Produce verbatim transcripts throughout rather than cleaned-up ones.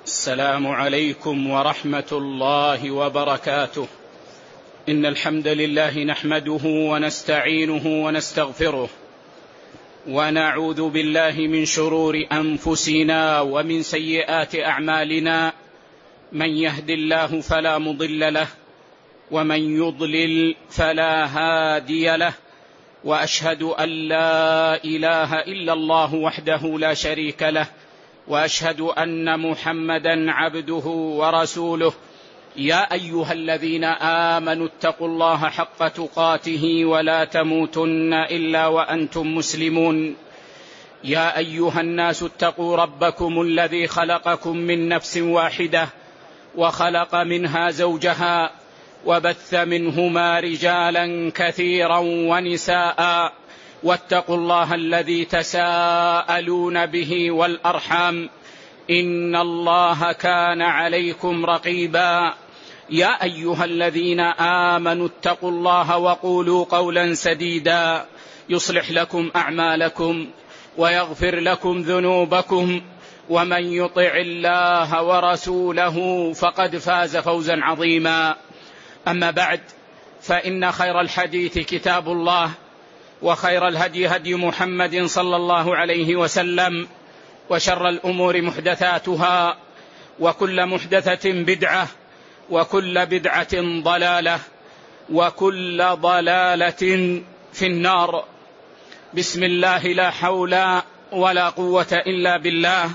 السلام عليكم ورحمة الله وبركاته. إن الحمد لله نحمده ونستعينه ونستغفره، ونعوذ بالله من شرور أنفسنا ومن سيئات أعمالنا. من يهد الله فلا مضل له، ومن يضلل فلا هادي له، وأشهد أن لا إله إلا الله وحده لا شريك له، وأشهد أن محمدا عبده ورسوله. يا أيها الذين آمنوا اتقوا الله حق تقاته ولا تموتن إلا وأنتم مسلمون. يا أيها الناس اتقوا ربكم الذي خلقكم من نفس واحدة، وخلق منها زوجها، وبث منهما رجالا كثيرا ونساء، واتقوا الله الذي تساءلون به والأرحام، إن الله كان عليكم رقيبا. يا أيها الذين آمنوا اتقوا الله وقولوا قولا سديدا يصلح لكم أعمالكم ويغفر لكم ذنوبكم، ومن يطع الله ورسوله فقد فاز فوزا عظيما. أما بعد، فإن خير الحديث كتاب الله، وخير الهدي هدي محمد صلى الله عليه وسلم، وشر الأمور محدثاتها، وكل محدثة بدعة، وكل بدعة ضلالة، وكل ضلالة في النار. بسم الله، لا حول ولا قوة إلا بالله.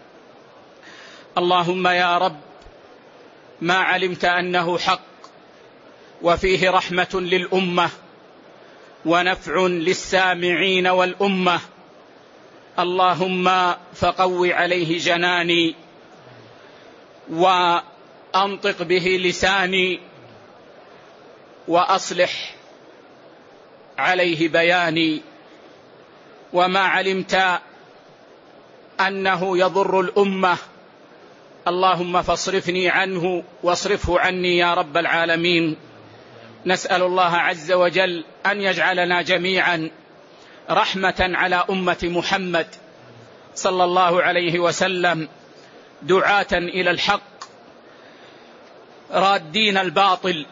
اللهم يا رب، ما علمت أنه حق وفيه رحمة للأمة ونفع للسامعين والأمة، اللهم فقو عليه جناني، وأنطق به لساني، وأصلح عليه بياني. وما علمت أنه يضر الأمة، اللهم فاصرفني عنه واصرفه عني يا رب العالمين. نسأل الله عز وجل أن يجعلنا جميعا رحمة على أمة محمد صلى الله عليه وسلم، دعاة إلى الحق، رادين الباطل،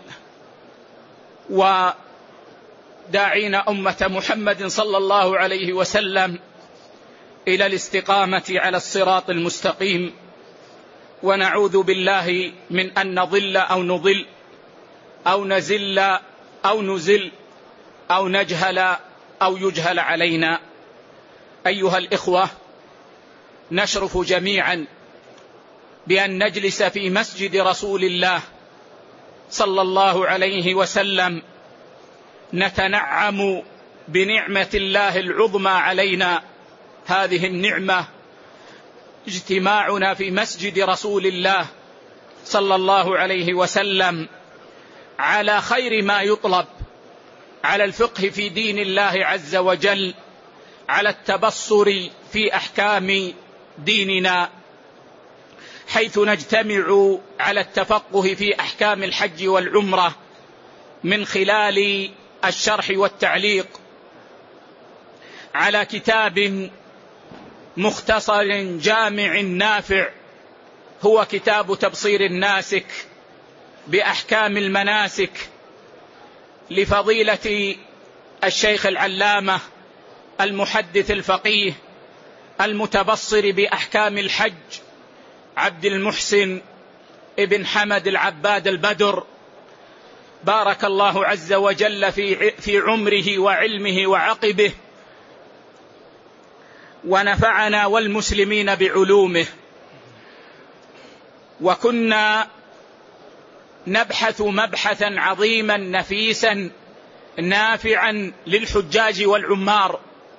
وداعين أمة محمد صلى الله عليه وسلم إلى الاستقامة على الصراط المستقيم. ونعوذ بالله من أن نضل أو نضل أو نزل أو نزل أو نجهل أو يجهل علينا. أيها الإخوة، نشرف جميعا بأن نجلس في مسجد رسول الله صلى الله عليه وسلم، نتنعم بنعمة الله العظمى علينا. هذه النعمة اجتماعنا في مسجد رسول الله صلى الله عليه وسلم على خير ما يطلب، على الفقه في دين الله عز وجل، على التبصر في أحكام ديننا، حيث نجتمع على التفقه في أحكام الحج والعمرة من خلال الشرح والتعليق على كتاب مختصر جامع نافع، هو كتاب تبصير الناسك بأحكام المناسك لفضيلة الشيخ العلامة المحدث الفقيه المتبصر بأحكام الحج عبد المحسن ابن حمد العباد البدر، بارك الله عز وجل في في عمره وعلمه وعقبه، ونفعنا والمسلمين بعلومه. وكنا نبحث مبحثا عظيما نفيسا نافعا للحجاج والعمار،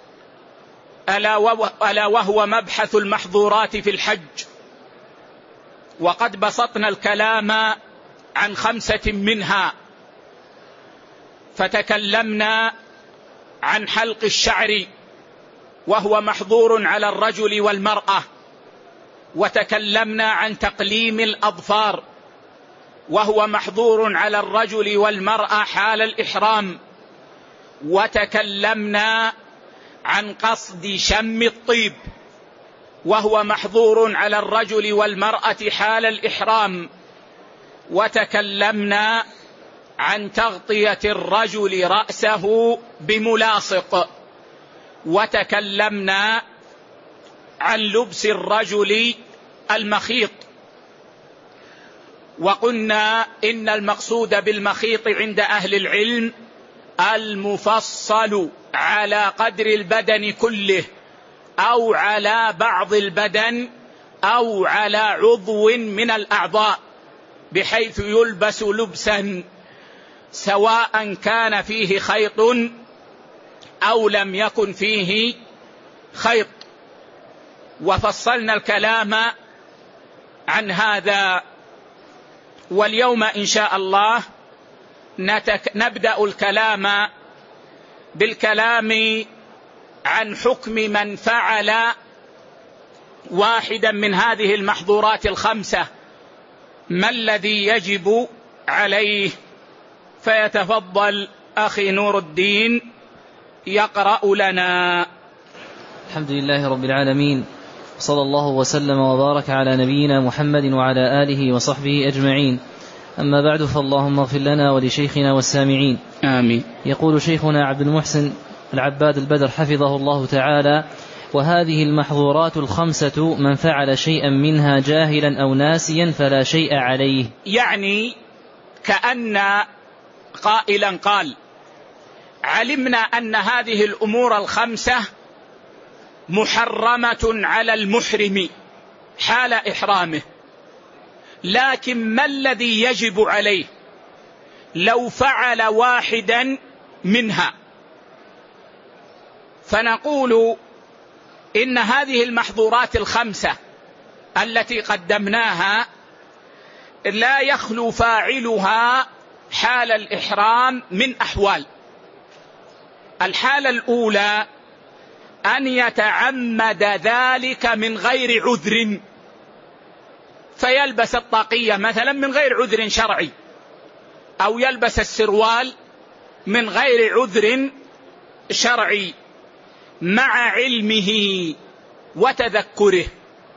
ألا وهو مبحث المحظورات في الحج. وقد بسطنا الكلام عن خمسة منها، فتكلمنا عن حلق الشعر وهو محظور على الرجل والمرأة، وتكلمنا عن تقليم الأظفار وهو محظور على الرجل والمرأة حال الإحرام، وتكلمنا عن قصد شم الطيب وهو محظور على الرجل والمرأة حال الإحرام. وتكلمنا عن تغطية الرجل رأسه بملاصق، وتكلمنا عن لبس الرجل المخيط، وقلنا إن المقصود بالمخيط عند أهل العلم المفصل على قدر البدن كله، أو على بعض البدن، أو على عضو من الأعضاء، بحيث يلبس لبسا سواء كان فيه خيط أو لم يكن فيه خيط. وفصلنا الكلام عن هذا. واليوم إن شاء الله نتك... نبدأ الكلام بالكلام عن حكم من فعل واحدا من هذه المحظورات الخمسة، ما الذي يجب عليه. فيتفضل أخي نور الدين يقرأ لنا. الحمد لله رب العالمين، صلى الله وسلم وبارك على نبينا محمد وعلى آله وصحبه أجمعين. أما بعد، فاللهم اغفر لنا ولشيخنا والسامعين، آمين. يقول شيخنا عبد المحسن العباد البدر حفظه الله تعالى: وهذه المحظورات الخمسة من فعل شيئا منها جاهلا أو ناسيا فلا شيء عليه. يعني كأن قائلا قال: علمنا أن هذه الأمور الخمسة محرمة على المحرم حال إحرامه، لكن ما الذي يجب عليه لو فعل واحدا منها؟ فنقول إن هذه المحظورات الخمسة التي قدمناها لا يخلو فاعلها حال الإحرام من أحوال. الحالة الأولى أن يتعمد ذلك من غير عذر، فيلبس الطاقية مثلا من غير عذر شرعي، أو يلبس السروال من غير عذر شرعي مع علمه وتذكره،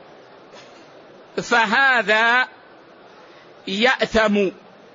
فهذا يأثم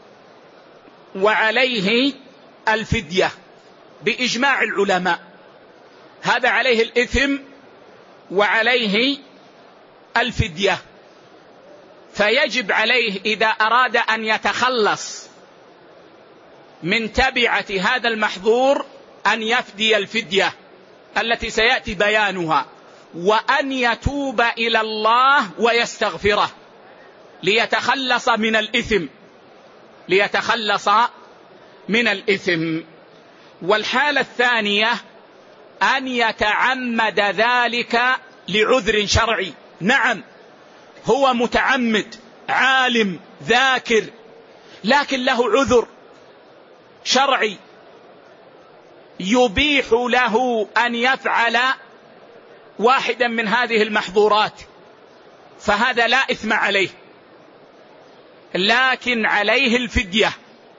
وعليه الفدية بإجماع العلماء. هذا عليه الإثم وعليه الفدية. فيجب عليه إذا أراد أن يتخلص من تبعة هذا المحظور أن يفدي الفدية التي سيأتي بيانها، وأن يتوب إلى الله ويستغفره ليتخلص من الإثم ليتخلص من الإثم. والحالة الثانية أن يتعمد ذلك لعذر شرعي. نعم، هو متعمد عالم ذاكر، لكن له عذر شرعي يبيح له أن يفعل واحدا من هذه المحظورات، فهذا لا إثم عليه، لكن عليه الفدية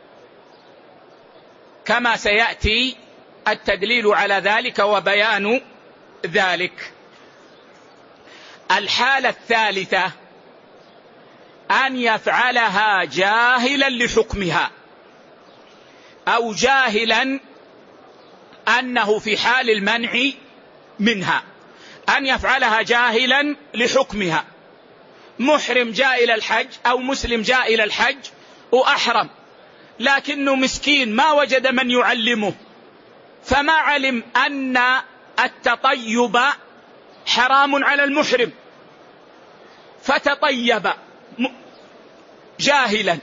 كما سيأتي التدليل على ذلك وبيان ذلك. الحالة الثالثة أن يفعلها جاهلا لحكمها، أو جاهلا أنه في حال المنع منها. أن يفعلها جاهلا لحكمها، محرم جاء إلى الحج أو مسلم جاء إلى الحج وأحرم، لكنه مسكين ما وجد من يعلمه، فما علم أن التطيب حرام على المحرم، فتطيب جاهلا،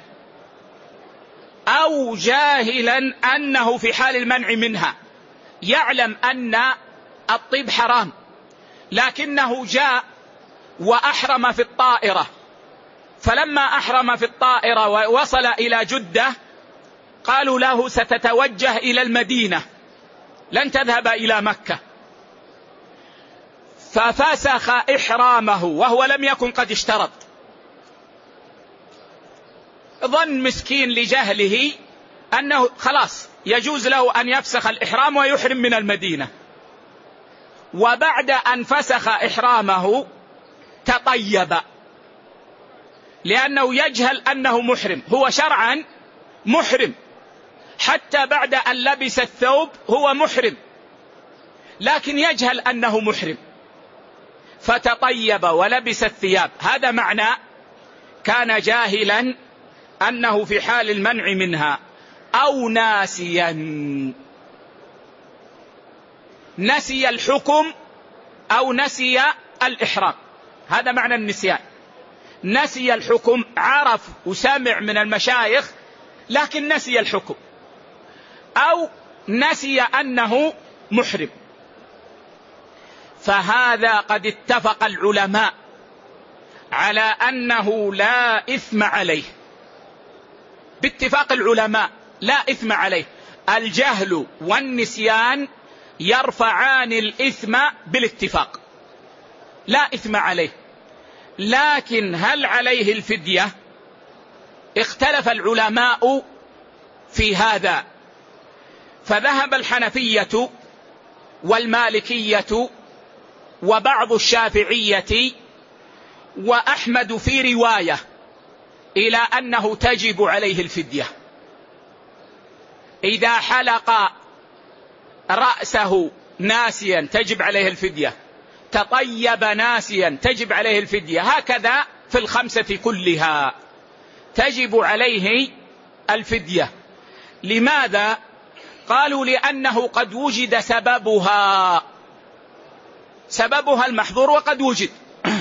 أو جاهلا أنه في حال المنع منها، يعلم أن الطيب حرام لكنه جاء وأحرم في الطائرة، فلما أحرم في الطائرة ووصل إلى جدة قالوا له ستتوجه إلى المدينة لن تذهب إلى مكة، ففسخ إحرامه وهو لم يكن قد اشترط. ظن مسكين لجهله أنه خلاص يجوز له أن يفسخ الإحرام ويحرم من المدينة، وبعد أن فسخ إحرامه تطيب، لأنه يجهل أنه محرم. هو شرعا محرم، حتى بعد أن لبس الثوب هو محرم، لكن يجهل أنه محرم فتطيب ولبس الثياب. هذا معنى كان جاهلا أنه في حال المنع منها. أو ناسيا، نسي الحكم أو نسي الإحرام، هذا معنى النسيان. نسي الحكم، عرف وسمع من المشايخ لكن نسي الحكم، أو نسي أنه محرم. فهذا قد اتفق العلماء على أنه لا إثم عليه، باتفاق العلماء لا إثم عليه. الجهل والنسيان يرفعان الإثم بالاتفاق، لا إثم عليه. لكن هل عليه الفدية؟ اختلف العلماء في هذا، فذهب الحنفية والمالكية وبعض الشافعية وأحمد في رواية إلى أنه تجب عليه الفدية. إذا حلق رأسه ناسيا تجب عليه الفدية، تطيب ناسيا تجب عليه الفدية، هكذا في الخمسة كلها تجب عليه الفدية. لماذا؟ قالوا لأنه قد وجد سببها، سببها المحظور وقد وجد،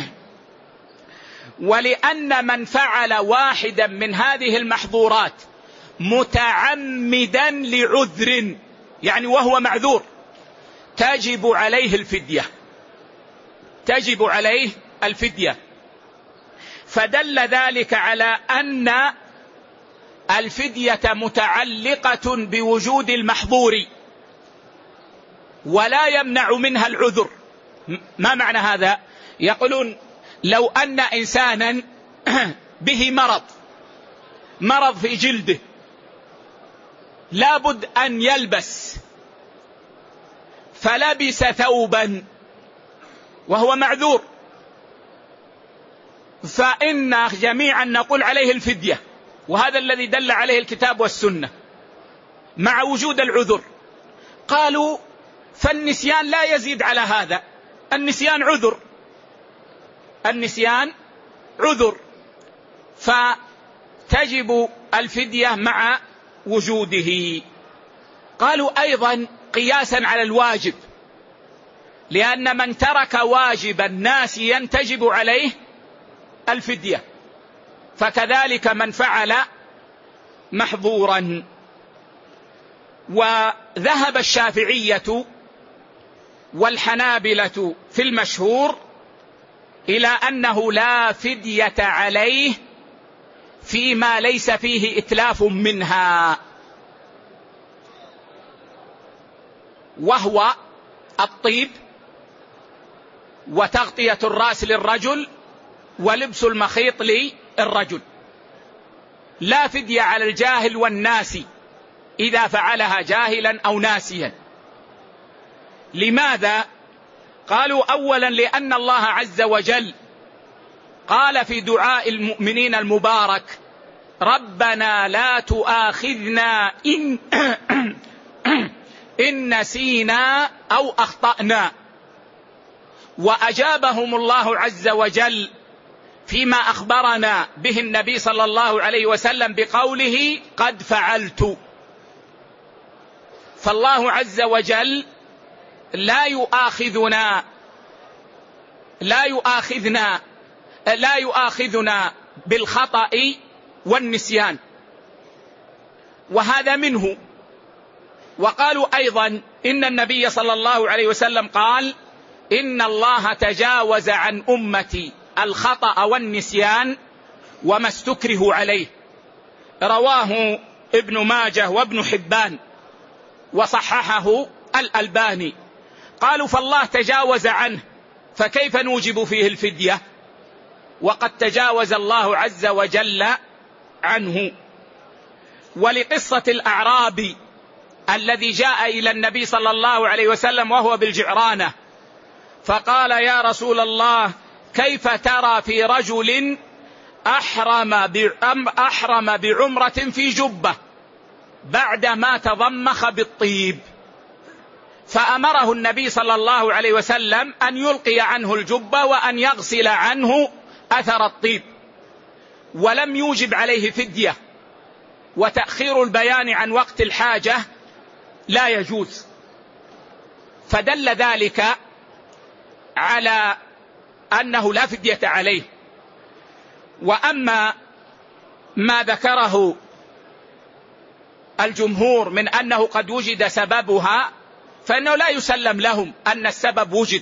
ولأن من فعل واحدا من هذه المحظورات متعمدا لعذر، يعني وهو معذور، تجب عليه الفدية، تجب عليه الفدية. فدل ذلك على أن الفدية متعلقة بوجود المحظور ولا يمنع منها العذر. ما معنى هذا؟ يقولون لو أن إنسانا به مرض، مرض في جلده، لابد أن يلبس، فلبس ثوبا وهو معذور، فإن جميعا نقول عليه الفدية، وهذا الذي دل عليه الكتاب والسنة مع وجود العذر. قالوا فالنسيان لا يزيد على هذا، النسيان عذر، النسيان عذر، فتجب الفدية مع وجوده. قالوا أيضا قياسا على الواجب، لأن من ترك واجبا ناسيا تجب عليه الفدية، فكذلك من فعل محظورا. وذهب الشافعية والحنابلة في المشهور إلى أنه لا فدية عليه فيما ليس فيه إتلاف منها، وهو الطيب وتغطية الرأس للرجل ولبس المخيط للرجل. لا فدية على الجاهل والناسي إذا فعلها جاهلا أو ناسيا. لماذا؟ قالوا أولا لأن الله عز وجل قال في دعاء المؤمنين المبارك: ربنا لا تؤاخذنا إن, إن نسينا أو أخطأنا. وأجابهم الله عز وجل فيما أخبرنا به النبي صلى الله عليه وسلم بقوله: قد فعلت. فالله عز وجل لا يؤاخذنا لا يؤاخذنا لا يؤاخذنا بالخطأ والنسيان، وهذا منه. وقالوا أيضا إن النبي صلى الله عليه وسلم قال: إن الله تجاوز عن أمتي الخطأ والنسيان وما استكره عليه. رواه ابن ماجه وابن حبان وصححه الألباني. قالوا فالله تجاوز عنه، فكيف نوجب فيه الفدية وقد تجاوز الله عز وجل عنه؟ ولقصة الأعرابي الذي جاء إلى النبي صلى الله عليه وسلم وهو بالجعرانة، فقال: يا رسول الله، كيف ترى في رجل أحرم أحرم بعمرة في جبة بعدما تضمخ بالطيب، فأمره النبي صلى الله عليه وسلم أن يلقي عنه الجبة وأن يغسل عنه أثر الطيب، ولم يوجب عليه فدية، وتأخير البيان عن وقت الحاجة لا يجوز، فدل ذلك على أنه لا فدية عليه. وأما ما ذكره الجمهور من أنه قد وجد سببها فإنه لا يسلم لهم أن السبب وجد،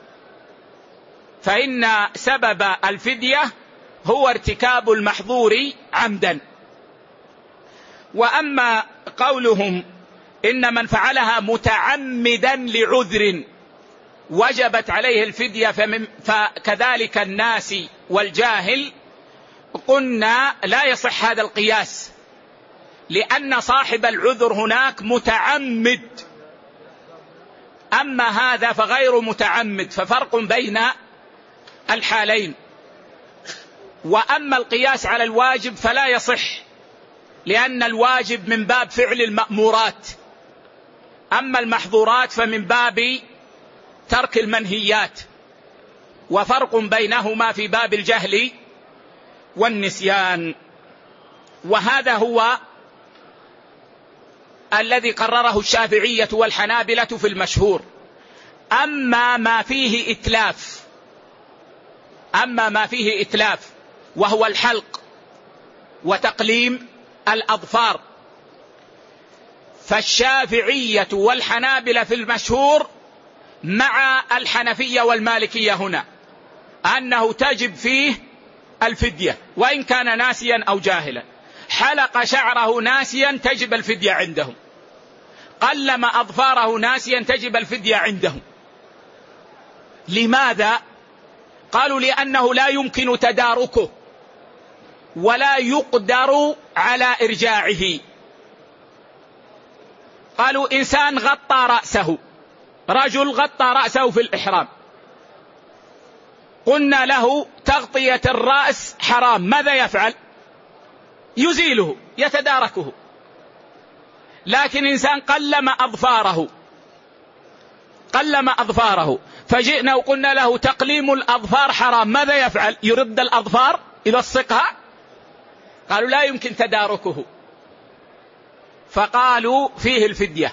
فإن سبب الفدية هو ارتكاب المحظور عمدا. وأما قولهم إن من فعلها متعمدا لعذر وجبت عليه الفدية فكذلك الناس والجاهل، قلنا لا يصح هذا القياس، لأن صاحب العذر هناك متعمد، أما هذا فغير متعمد، ففرق بين الحالين. وأما القياس على الواجب فلا يصح، لأن الواجب من باب فعل المأمورات، أما المحظورات فمن باب ترك المنهيات، وفرق بينهما في باب الجهل والنسيان. وهذا هو الذي قرره الشافعية والحنابلة في المشهور. أما ما فيه إتلاف أما ما فيه إتلاف وهو الحلق وتقليم الأظفار، فالشافعية والحنابلة في المشهور مع الحنفية والمالكية هنا أنه تجب فيه الفدية وإن كان ناسيا أو جاهلا. حلق شعره ناسيا تجب الفدية عندهم، قلم أظفاره ناسيا تجب الفدية عندهم. لماذا؟ قالوا لأنه لا يمكن تداركه ولا يقدر على إرجاعه. قالوا إنسان غطى رأسه، رجل غطى رأسه في الإحرام، قلنا له تغطية الرأس حرام، ماذا يفعل؟ يزيله، يتداركه. لكن إنسان قلم أظفاره قلم أظفاره فجئنا وقلنا له تقليم الأظفار حرام، ماذا يفعل؟ يرد الأظفار إلى الصقها. قالوا لا يمكن تداركه، فقالوا فيه الفدية.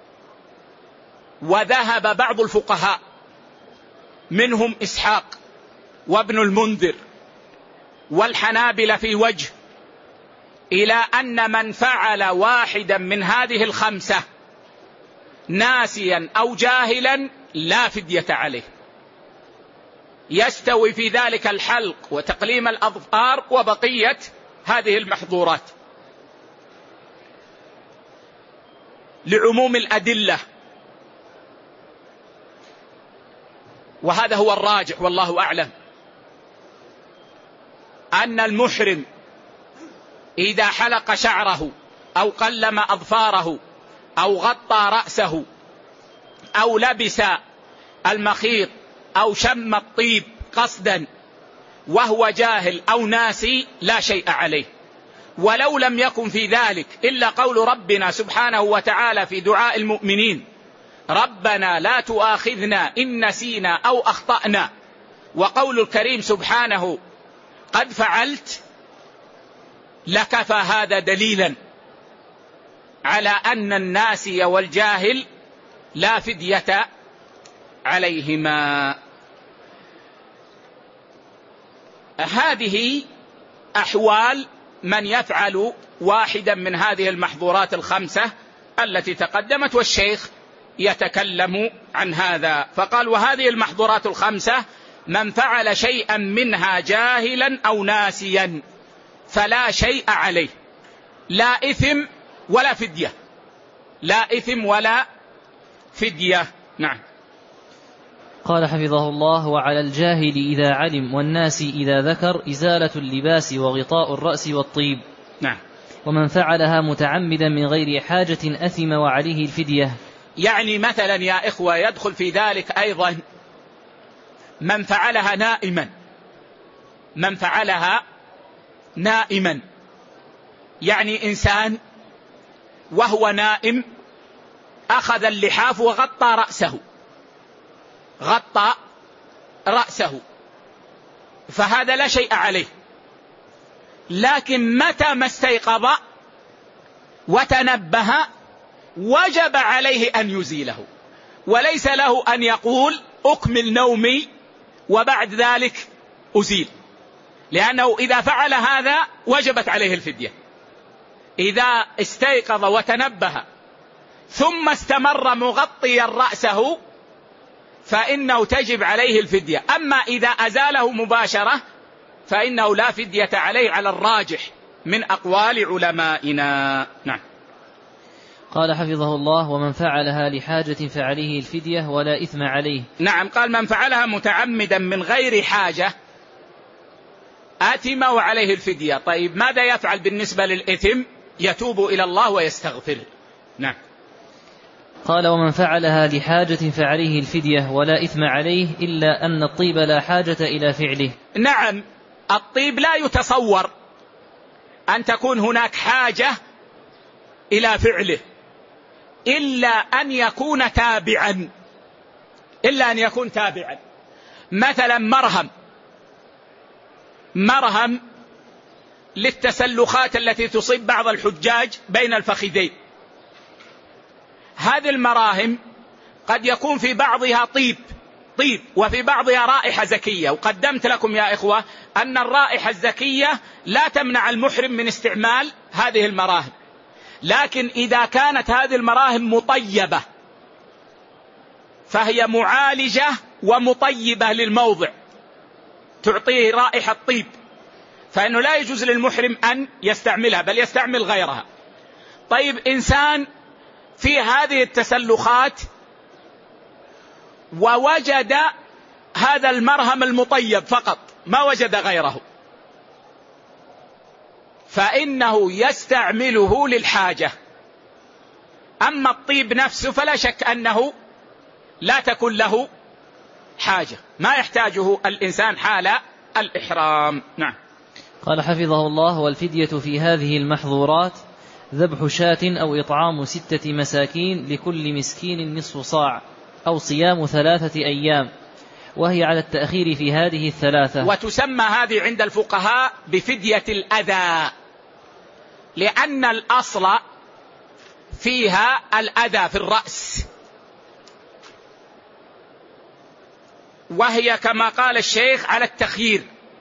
وذهب بعض الفقهاء منهم إسحاق وابن المنذر والحنابلة في وجه إلى أن من فعل واحدا من هذه الخمسة ناسيا أو جاهلا لا فدية عليه، يستوي في ذلك الحلق وتقليم الأظفار وبقية هذه المحظورات لعموم الأدلة. وهذا هو الراجح والله أعلم، أن المحرم إذا حلق شعره أو قلم أظفاره أو غطى رأسه أو لبس المخيط أو شم الطيب قصدا وهو جاهل أو ناسي لا شيء عليه، ولو لم يكن في ذلك إلا قول ربنا سبحانه وتعالى في دعاء المؤمنين: ربنا لا تؤاخذنا إن نسينا أو أخطأنا، وقول الكريم سبحانه: قد فعلت، لكفى هذا دليلا على أن الناسي والجاهل لا فدية عليهما. هذه أحوال من يفعل واحدا من هذه المحظورات الخمسة التي تقدمت، والشيخ يتكلم عن هذا فقال: وهذه المحظورات الخمسة من فعل شيئا منها جاهلا أو ناسيا فلا شيء عليه، لا إثم ولا فدية، لا إثم ولا فدية. نعم. قال حفظه الله: وعلى الجاهل إذا علم والناس إذا ذكر إزالة اللباس وغطاء الرأس والطيب. نعم. ومن فعلها متعمدا من غير حاجة أثم وعليه الفدية. يعني مثلا يا إخوة يدخل في ذلك أيضا من فعلها نائما من فعلها نائما، يعني إنسان وهو نائم أخذ اللحاف وغطى رأسه غطى رأسه فهذا لا شيء عليه، لكن متى ما استيقظ وتنبه وجب عليه أن يزيله، وليس له أن يقول أكمل نومي وبعد ذلك أزيل، لأنه إذا فعل هذا وجبت عليه الفدية. إذا استيقظ وتنبه ثم استمر مغطيا رأسه فإنه تجب عليه الفدية. أما إذا أزاله مباشرة فإنه لا فدية عليه على الراجح من أقوال علمائنا. نعم. قال حفظه الله: ومن فعلها لحاجة فعليه الفدية ولا إثم عليه. نعم، قال من فعلها متعمدا من غير حاجة آثم وعليه الفدية. طيب ماذا يفعل بالنسبة للإثم؟ يتوب إلى الله ويستغفر. نعم. قال: ومن فعلها لحاجة فعليه الفدية ولا إثم عليه إلا أن الطيب لا حاجة إلى فعله. نعم، الطيب لا يتصور أن تكون هناك حاجة إلى فعله إلا أن يكون تابعا إلا أن يكون تابعا مثلا مرهم مرهم للتسلخات التي تصيب بعض الحجاج بين الفخذين. هذه المراهم قد يكون في بعضها طيب طيب وفي بعضها رائحة زكية، وقدمت لكم يا إخوة أن الرائحة الزكية لا تمنع المحرم من استعمال هذه المراهم، لكن إذا كانت هذه المراهم مطيبة فهي معالجة ومطيبة للموضع تعطيه رائحة طيب، فإنه لا يجوز للمحرم أن يستعملها بل يستعمل غيرها. طيب إنسان في هذه التسلخات ووجد هذا المرهم المطيب فقط ما وجد غيره، فإنه يستعمله للحاجة. أما الطيب نفسه فلا شك أنه لا تكون له حاجة، ما يحتاجه الإنسان حال الإحرام. نعم. قال حفظه الله: والفدية في هذه المحظورات ذبح شاة أو إطعام ستة مساكين لكل مسكين نصف صاع أو صيام ثلاثة أيام، وهي على التأخير في هذه الثلاثة. وتسمى هذه عند الفقهاء بفدية الأذى، لأن الأصل فيها الأذى في الرأس، وهي كما قال الشيخ على التخيير،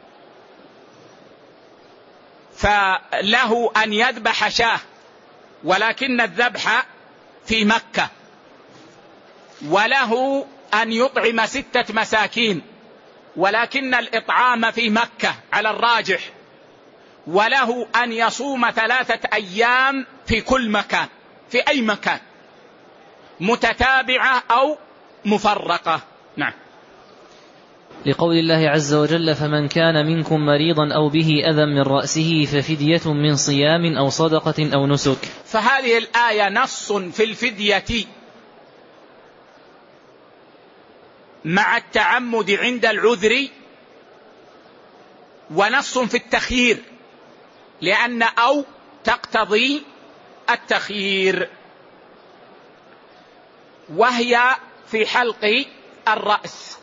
فله أن يذبح شاه ولكن الذبح في مكة، وله أن يطعم ستة مساكين ولكن الإطعام في مكة على الراجح، وله أن يصوم ثلاثة أيام في كل مكان في أي مكان متتابعة أو مفرقة. نعم. لقول الله عز وجل: فمن كان منكم مريضا أو به أذى من رأسه ففدية من صيام أو صدقة أو نسك. فهذه الآية نص في الفدية مع التعمد عند العذر، ونص في التخيير لأن أو تقتضي التخيير، وهي في حلق الرأس.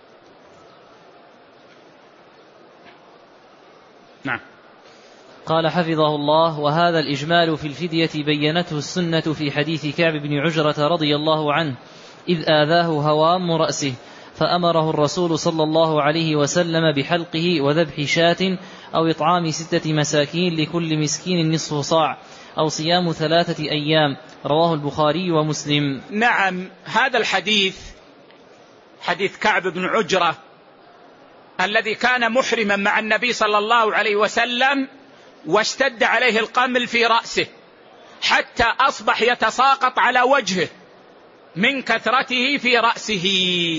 نعم. قال حفظه الله: وهذا الإجمال في الفدية بينته السنة في حديث كعب بن عجرة رضي الله عنه إذ آذاه هوام رأسه فأمره الرسول صلى الله عليه وسلم بحلقه وذبح شاة أو إطعام ستة مساكين لكل مسكين نصف صاع أو صيام ثلاثة أيام، رواه البخاري ومسلم. نعم، هذا الحديث حديث كعب بن عجرة الذي كان محرما مع النبي صلى الله عليه وسلم واشتد عليه القمل في رأسه حتى أصبح يتساقط على وجهه من كثرته في رأسه،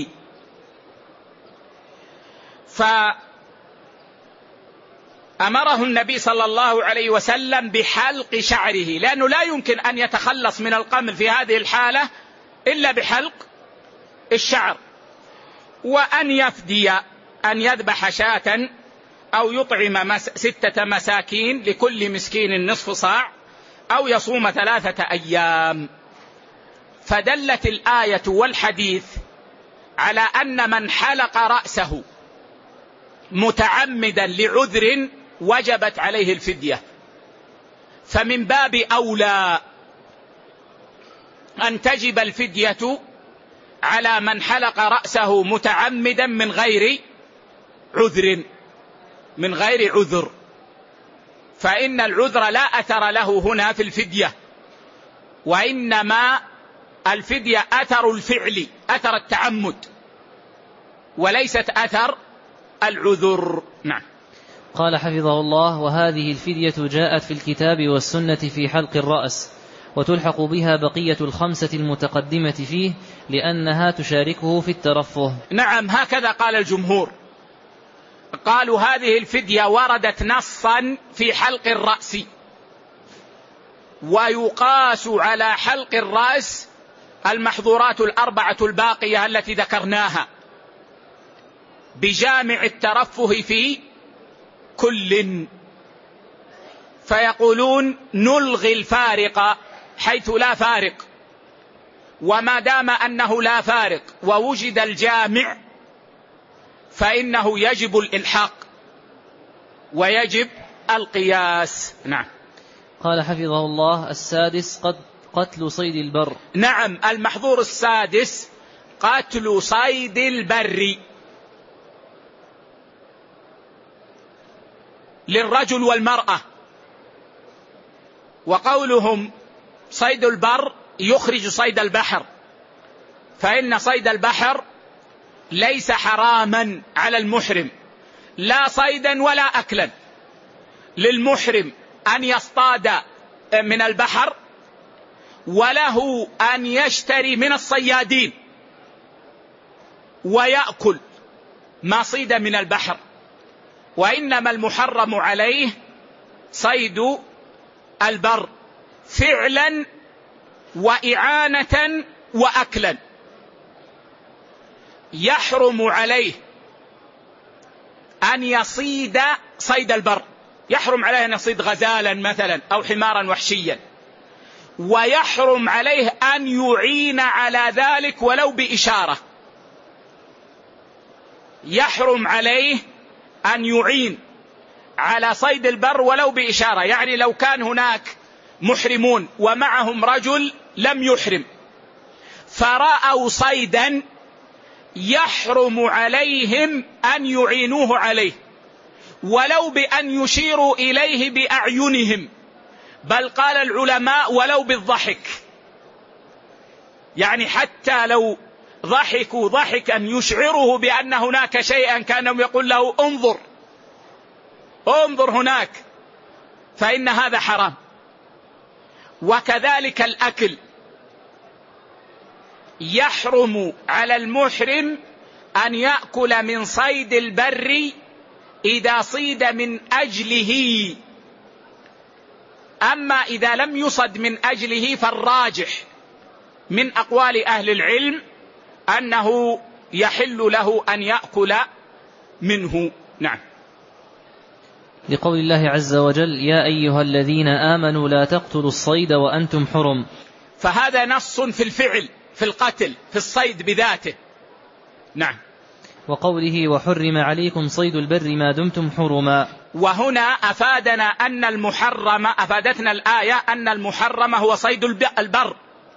فأمره النبي صلى الله عليه وسلم بحلق شعره، لأنه لا يمكن أن يتخلص من القمل في هذه الحالة إلا بحلق الشعر، وأن يفدي أن يذبح شاة أو يطعم مس ستة مساكين لكل مسكين نصف صاع، أو يصوم ثلاثة أيام. فدلت الآية والحديث على أن من حلق رأسه متعمدا لعذر وجبت عليه الفدية، فمن باب أولى أن تجب الفدية على من حلق رأسه متعمدا من غير عذر من غير عذر فإن العذر لا أثر له هنا في الفدية، وإنما الفدية أثر الفعل، أثر التعمد، وليست أثر العذر. نعم. قال حفظه الله: وهذه الفدية جاءت في الكتاب والسنة في حلق الرأس، وتلحق بها بقية الخمسة المتقدمة فيه لأنها تشاركه في الترفه. نعم، هكذا قال الجمهور، قالوا هذه الفدية وردت نصا في حلق الرأس، ويقاس على حلق الرأس المحظورات الأربعة الباقية التي ذكرناها بجامع الترفه في كل، فيقولون نلغي الفارق حيث لا فارق، وما دام أنه لا فارق ووجد الجامع فإنه يجب الإلحاق ويجب القياس. نعم. قال حفظه الله: السادس قد قتل صيد البر. نعم، المحظور السادس قتل صيد البر للرجل والمرأة، وقولهم صيد البر يخرج صيد البحر، فإن صيد البحر ليس حراما على المحرم لا صيدا ولا أكلا. للمحرم أن يصطاد من البحر، وله أن يشتري من الصيادين ويأكل ما صيد من البحر، وإنما المحرم عليه صيد البر فعلا وإعانة وأكلا. يحرم عليه أن يصيد صيد البر، يحرم عليه أن يصيد غزالا مثلا أو حمارا وحشيا، ويحرم عليه أن يعين على ذلك ولو بإشارة. يحرم عليه أن يعين على صيد البر ولو بإشارة، يعني لو كان هناك محرمون ومعهم رجل لم يحرم فرأوا صيدا يحرم عليهم أن يعينوه عليه ولو بأن يشيروا إليه بأعينهم، بل قال العلماء ولو بالضحك، يعني حتى لو ضحكوا ضحكا يشعره بأن هناك شيئا كانوا يقول له انظر انظر هناك، فإن هذا حرام. وكذلك الأكل، يحرم على المحرم أن يأكل من صيد البر إذا صيد من أجله، أما إذا لم يصد من أجله فالراجح من أقوال أهل العلم أنه يحل له أن يأكل منه. نعم. لقول الله عز وجل: يا أيها الذين آمنوا لا تقتلوا الصيد وأنتم حرم. فهذا نص في الفعل، في القتل، في الصيد بذاته. نعم. وقوله: وحرم عليكم صيد البر ما دمتم حرما. وهنا أفادنا أن المحرم، أفادتنا الآية أن المحرم هو صيد البر،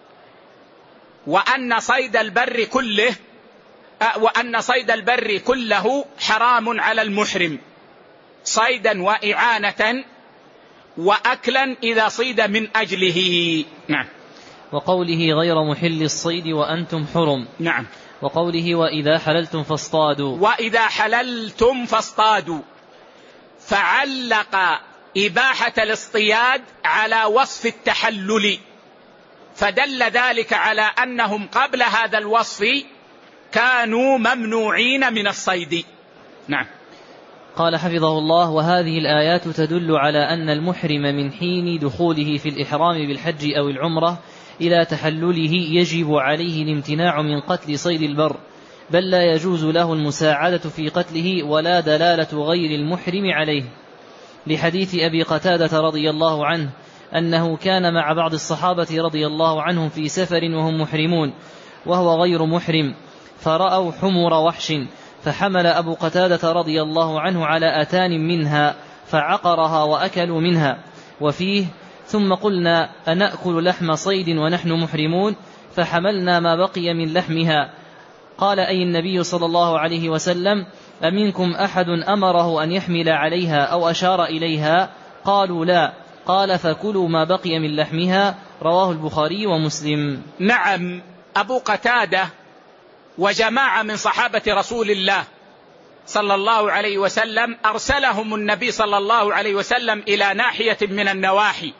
وأن صيد البر كله وأن صيد البر كله حرام على المحرم، صيدا وإعانة وأكلا إذا صيد من أجله. نعم. وقوله: غير محل الصيد وأنتم حرم. نعم. وقوله: وإذا حللتم فاصطادوا. وإذا حللتم فاصطادوا، فعلق إباحة الاصطياد على وصف التحلل، فدل ذلك على أنهم قبل هذا الوصف كانوا ممنوعين من الصيد. نعم. قال حفظه الله: وهذه الآيات تدل على أن المحرم من حين دخوله في الإحرام بالحج أو العمرة إلى تحلله يجب عليه الامتناع من قتل صيد البر، بل لا يجوز له المساعدة في قتله ولا دلالة غير المحرم عليه، لحديث أبي قتادة رضي الله عنه أنه كان مع بعض الصحابة رضي الله عنهم في سفر وهم محرمون وهو غير محرم، فرأوا حمر وحش، فحمل أبو قتادة رضي الله عنه على أتان منها فعقرها وأكلوا منها. وفيه: ثم قلنا أنأكل لحم صيد ونحن محرمون، فحملنا ما بقي من لحمها. قال: أي النبي صلى الله عليه وسلم: أمنكم أحد أمره أن يحمل عليها أو أشار إليها؟ قالوا: لا. قال: فكلوا ما بقي من لحمها. رواه البخاري ومسلم. نعم، أبو قتادة وجماعة من صحابة رسول الله صلى الله عليه وسلم أرسلهم النبي صلى الله عليه وسلم إلى ناحية من النواحي،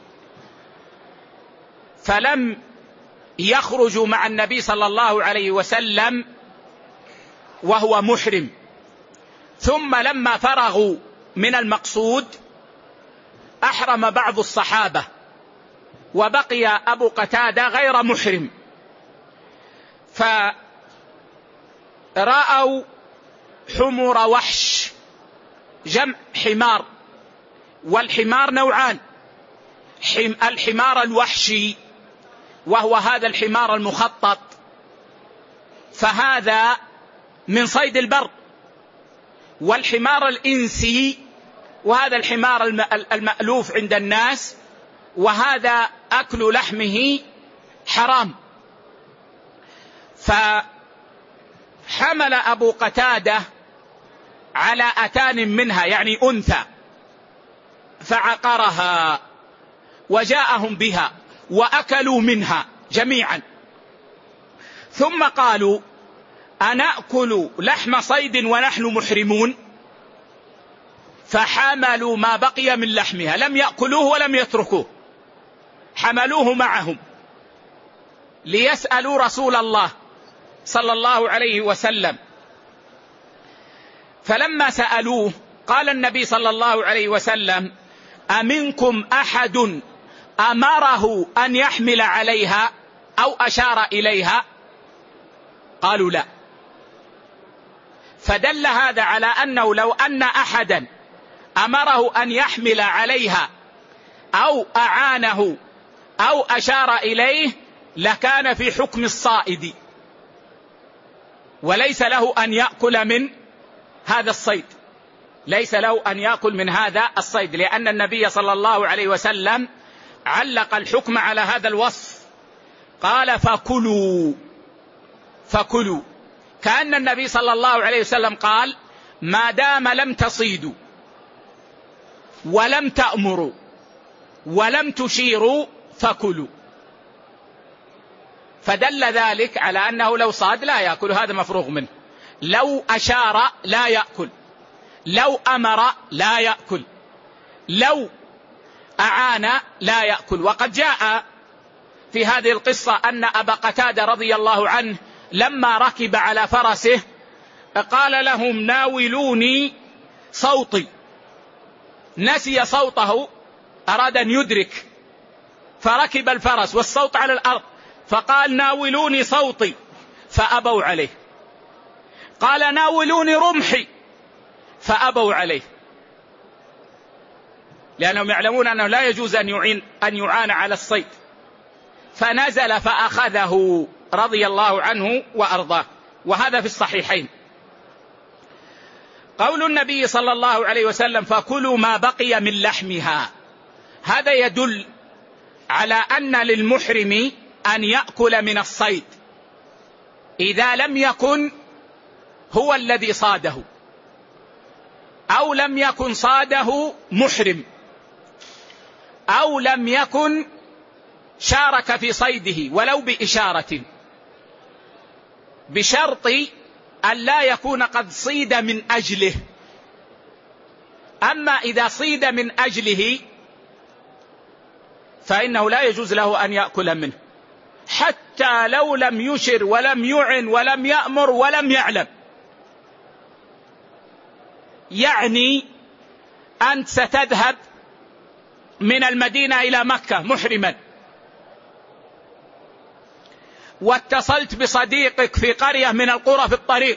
فلم يخرجوا مع النبي صلى الله عليه وسلم وهو محرم. ثم لما فرغوا من المقصود أحرم بعض الصحابة وبقي أبو قتادة غير محرم، فرأوا حمر وحش، جمع حمار، والحمار نوعان: الحمار الوحشي وهو هذا الحمار المخطط، فهذا من صيد البر، والحمار الإنسي وهذا الحمار المألوف عند الناس، وهذا أكل لحمه حرام. فحمل أبو قتادة على أتان منها، يعني أنثى، فعقرها وجاءهم بها وأكلوا منها جميعا، ثم قالوا: أنأكل لحم صيد ونحن محرمون؟ فحملوا ما بقي من لحمها، لم يأكلوه ولم يتركوه، حملوه معهم ليسألوا رسول الله صلى الله عليه وسلم. فلما سألوه قال النبي صلى الله عليه وسلم: أمنكم أحد أمره أن يحمل عليها أو أشار إليها؟ قالوا: لا. فدل هذا على أنه لو أن أحدا أمره أن يحمل عليها أو أعانه أو أشار إليه لكان في حكم الصائد، وليس له أن يأكل من هذا الصيد، ليس له أن يأكل من هذا الصيد، لأن النبي صلى الله عليه وسلم علق الحكم على هذا الوصف، قال: فكلوا فكلوا، كأن النبي صلى الله عليه وسلم قال: ما دام لم تصيدوا ولم تأمروا ولم تشيروا فكلوا. فدل ذلك على أنه لو صاد لا يأكل، هذا مفروغ منه، لو أشار لا يأكل، لو أمر لا يأكل، لو أعان لا يأكل. وقد جاء في هذه القصة أن أبا قتادة رضي الله عنه لما ركب على فرسه قال لهم: ناولوني صوتي، نسي صوته، أراد أن يدرك، فركب الفرس والصوت على الأرض، فقال: ناولوني صوتي، فأبوا عليه. قال: ناولوني رمحي، فأبوا عليه، لأنهم يعلمون أنه لا يجوز أن يعين أن يعان على الصيد. فنزل فأخذه رضي الله عنه وأرضاه، وهذا في الصحيحين. قول النبي صلى الله عليه وسلم: فكلوا ما بقي من لحمها، هذا يدل على أن للمحرم أن يأكل من الصيد إذا لم يكن هو الذي صاده، أو لم يكن صاده محرم، أو لم يكن شارك في صيده ولو بإشارة، بشرط أن لا يكون قد صيد من أجله. أما إذا صيد من أجله فإنه لا يجوز له أن يأكل منه، حتى لو لم يشر ولم يعن ولم يأمر ولم يعلم. يعني أنت ستذهب من المدينة إلى مكة محرما، واتصلت بصديقك في قرية من القرى في الطريق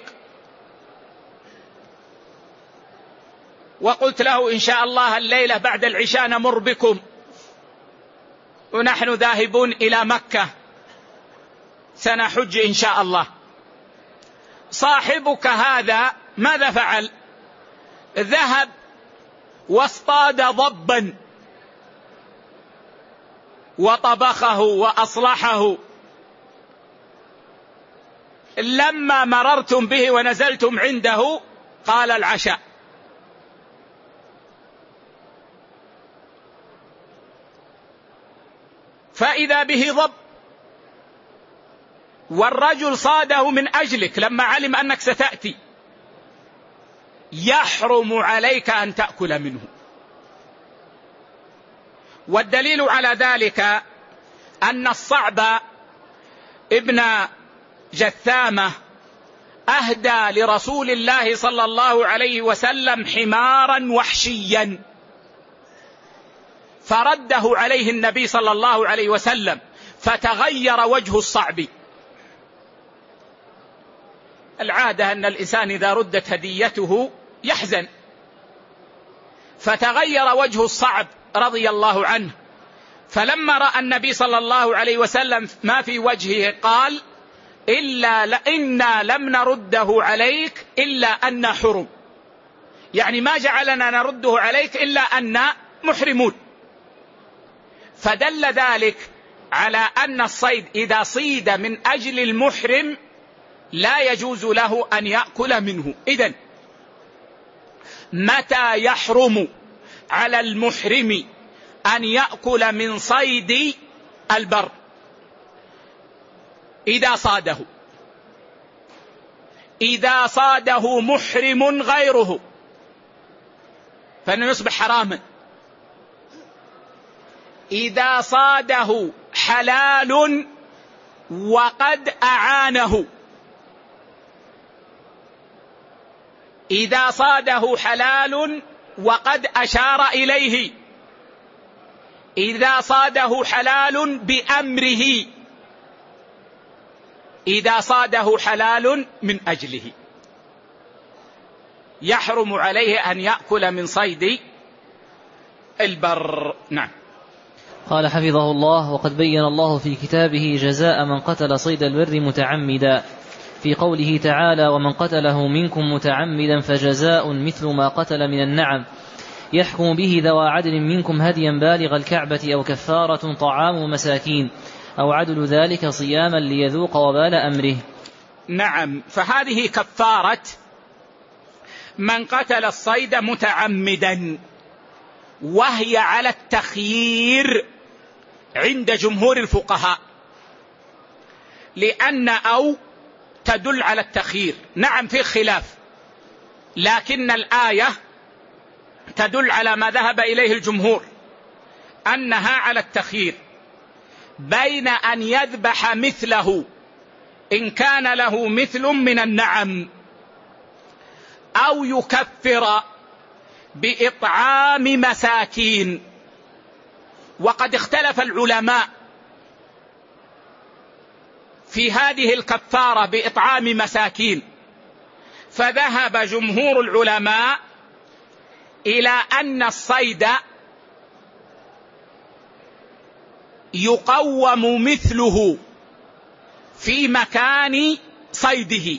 وقلت له إن شاء الله الليلة بعد العشاء نمر بكم ونحن ذاهبون إلى مكة سنحج إن شاء الله، صاحبك هذا ماذا فعل؟ ذهب واصطاد ضبا وطبخه وأصلحه، لما مررتم به ونزلتم عنده قال العشاء. فإذا به ضب، والرجل صاده من أجلك لما علم أنك ستأتي، يحرم عليك أن تأكل منه. والدليل على ذلك أن الصعب ابن جثامة أهدى لرسول الله صلى الله عليه وسلم حمارا وحشيا، فرده عليه النبي صلى الله عليه وسلم فتغير وجه الصعب. العادة أن الإنسان إذا ردت هديته يحزن، فتغير وجه الصعب رضي الله عنه، فلما رأى النبي صلى الله عليه وسلم ما في وجهه قال إلا إنا لم نرده عليك إلا أن حرم، يعني ما جعلنا نرده عليك إلا أن محرمون. فدل ذلك على أن الصيد إذا صيد من أجل المحرم لا يجوز له أن يأكل منه. إذن متى يحرم على المحرم أن يأكل من صيد البر؟ إذا صاده، إذا صاده محرم غيره فإنه يصبح حراما. إذا صاده حلال وقد أعانه، إذا صاده حلال وقد أشار إليه، إذا صاده حلال بأمره، إذا صاده حلال من أجله، يحرم عليه أن يأكل من صيد البر. نعم. قال حفظه الله: وقد بين الله في كتابه جزاء من قتل صيد البر متعمدا في قوله تعالى: ومن قتله منكم متعمدا فجزاء مثل ما قتل من النعم يحكم به ذوى عدل منكم هديا بالغ الكعبة أو كفارة طعام مساكين أو عدل ذلك صياما ليذوق وبال أمره. نعم، فهذه كفارة من قتل الصيد متعمدا، وهي على التخيير عند جمهور الفقهاء، لأن أو تدل على التخيير. نعم في خلاف، لكن الآية تدل على ما ذهب إليه الجمهور، أنها على التخيير بين أن يذبح مثله إن كان له مثل من النعم، أو يكفر بإطعام مساكين. وقد اختلف العلماء في هذه الكفارة بإطعام مساكين، فذهب جمهور العلماء إلى أن الصيد يقوم مثله في مكان صيده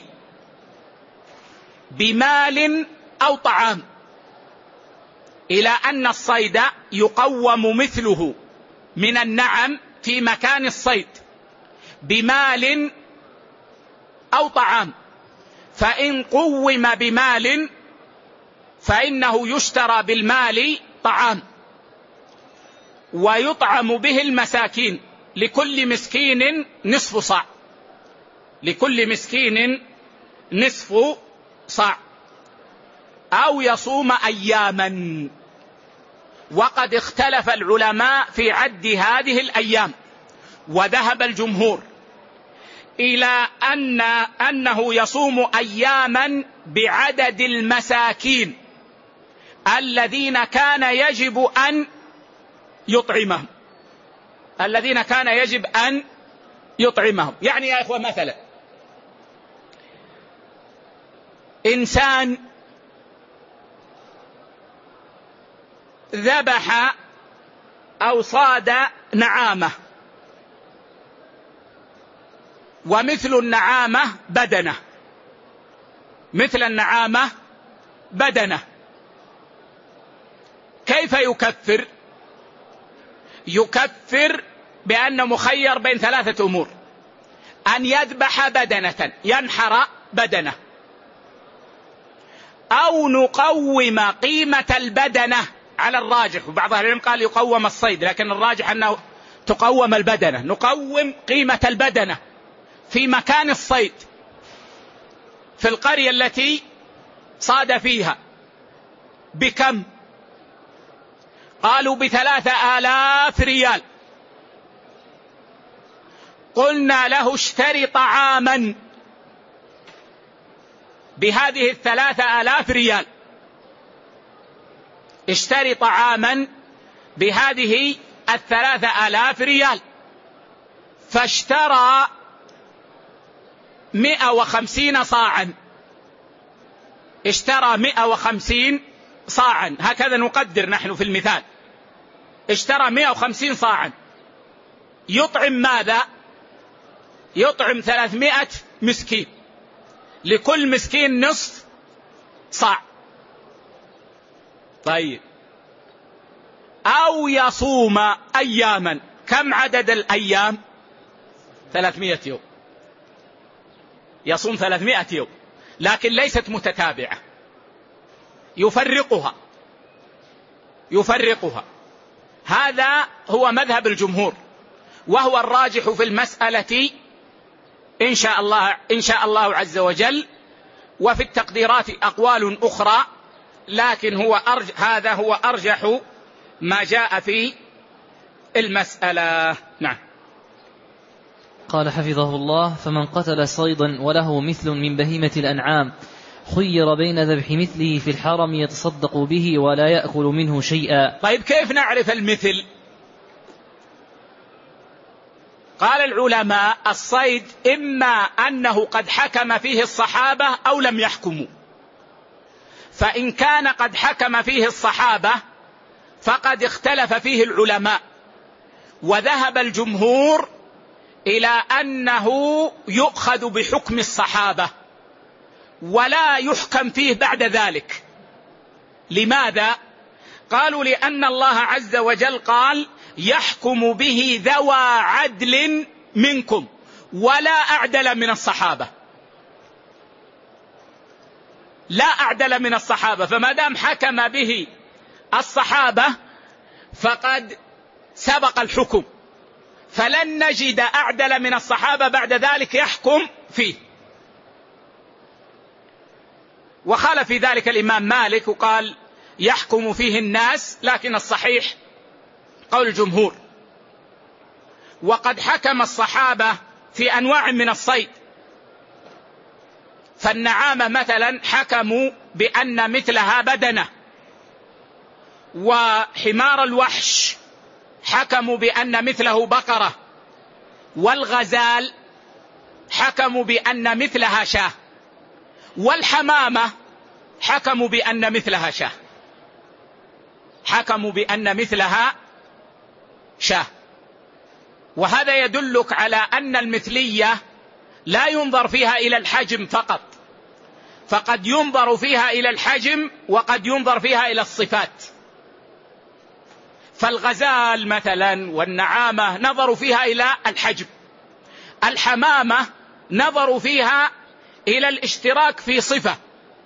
بمال أو طعام، إلى أن الصيد يقوم مثله من النعم في مكان الصيد بمال أو طعام، فإن قوم بمال فإنه يشترى بالمال طعام ويطعم به المساكين، لكل مسكين نصف صاع، لكل مسكين نصف صاع، أو يصوم أياما. وقد اختلف العلماء في عد هذه الأيام، وذهب الجمهور إلى أن أنه يصوم أياما بعدد المساكين الذين كان يجب أن يطعمهم، الذين كان يجب أن يطعمهم. يعني يا إخوة مثلا إنسان ذبح أو صاد نعامة، ومثل النعامة بدنه، مثل النعامة بدنه، كيف يكفر؟ يكفر بأنه مخير بين ثلاثة أمور: أن يذبح بدنة، ينحر بدنه، أو نقوم قيمة البدنة على الراجح، وبعض أهل العلم قال يقوم الصيد، لكن الراجح أنه تقوم البدنة، نقوم قيمة البدنة في مكان الصيد في القرية التي صاد فيها. بكم؟ قالوا بثلاثة آلاف ريال. قلنا له اشتري طعاما بهذه الثلاثة آلاف ريال، اشتري طعاما بهذه الثلاثة آلاف ريال، فاشترى مئة وخمسين صاعا، اشترى مئة وخمسين صاعا، هكذا نقدر نحن في المثال، اشترى مئة وخمسين صاعا، يطعم ماذا؟ يطعم ثلاثمائة مسكين، لكل مسكين نصف صاع. طيب، أو يصوم أياما. كم عدد الأيام؟ ثلاثمائة يوم، يصوم ثلاثمائة يوم، لكن ليست متتابعة، يفرقها يفرقها هذا هو مذهب الجمهور، وهو الراجح في المسألة إن شاء الله إن شاء الله عز وجل. وفي التقديرات أقوال أخرى، لكن هو أرج هذا هو أرجح ما جاء في المسألة. نعم. قال حفظه الله: فمن قتل صيدا وله مثل من بهيمة الأنعام خير بين ذبح مثله في الحرم يتصدق به ولا يأكل منه شيئا. طيب، كيف نعرف المثل؟ قال العلماء: الصيد إما أنه قد حكم فيه الصحابة أو لم يحكموا، فإن كان قد حكم فيه الصحابة فقد اختلف فيه العلماء، وذهب الجمهور إلى أنه يؤخذ بحكم الصحابة ولا يحكم فيه بعد ذلك. لماذا؟ قالوا: لأن الله عز وجل قال: يحكم به ذوى عدل منكم، ولا أعدل من الصحابة، لا أعدل من الصحابة، فما دام حكم به الصحابة فقد سبق الحكم، فلن نجد أعدل من الصحابة بعد ذلك يحكم فيه. وقال في ذلك الإمام مالك وقال: يحكم فيه الناس، لكن الصحيح قول الجمهور. وقد حكم الصحابة في أنواع من الصيد، فالنعامة مثلا حكموا بأن مثلها بدنة، وحمار الوحش حكموا بأن مثله بقرة، والغزال حكموا بأن مثلها شاه، والحمامة حكموا بأن مثلها شاه حكموا بأن مثلها شاه. وهذا يدلك على أن المثلية لا ينظر فيها إلى الحجم فقط، فقد ينظر فيها إلى الحجم وقد ينظر فيها إلى الصفات. فالغزال مثلا والنعامة نظروا فيها إلى الحجم، الحمامة نظروا فيها إلى الاشتراك في صفة.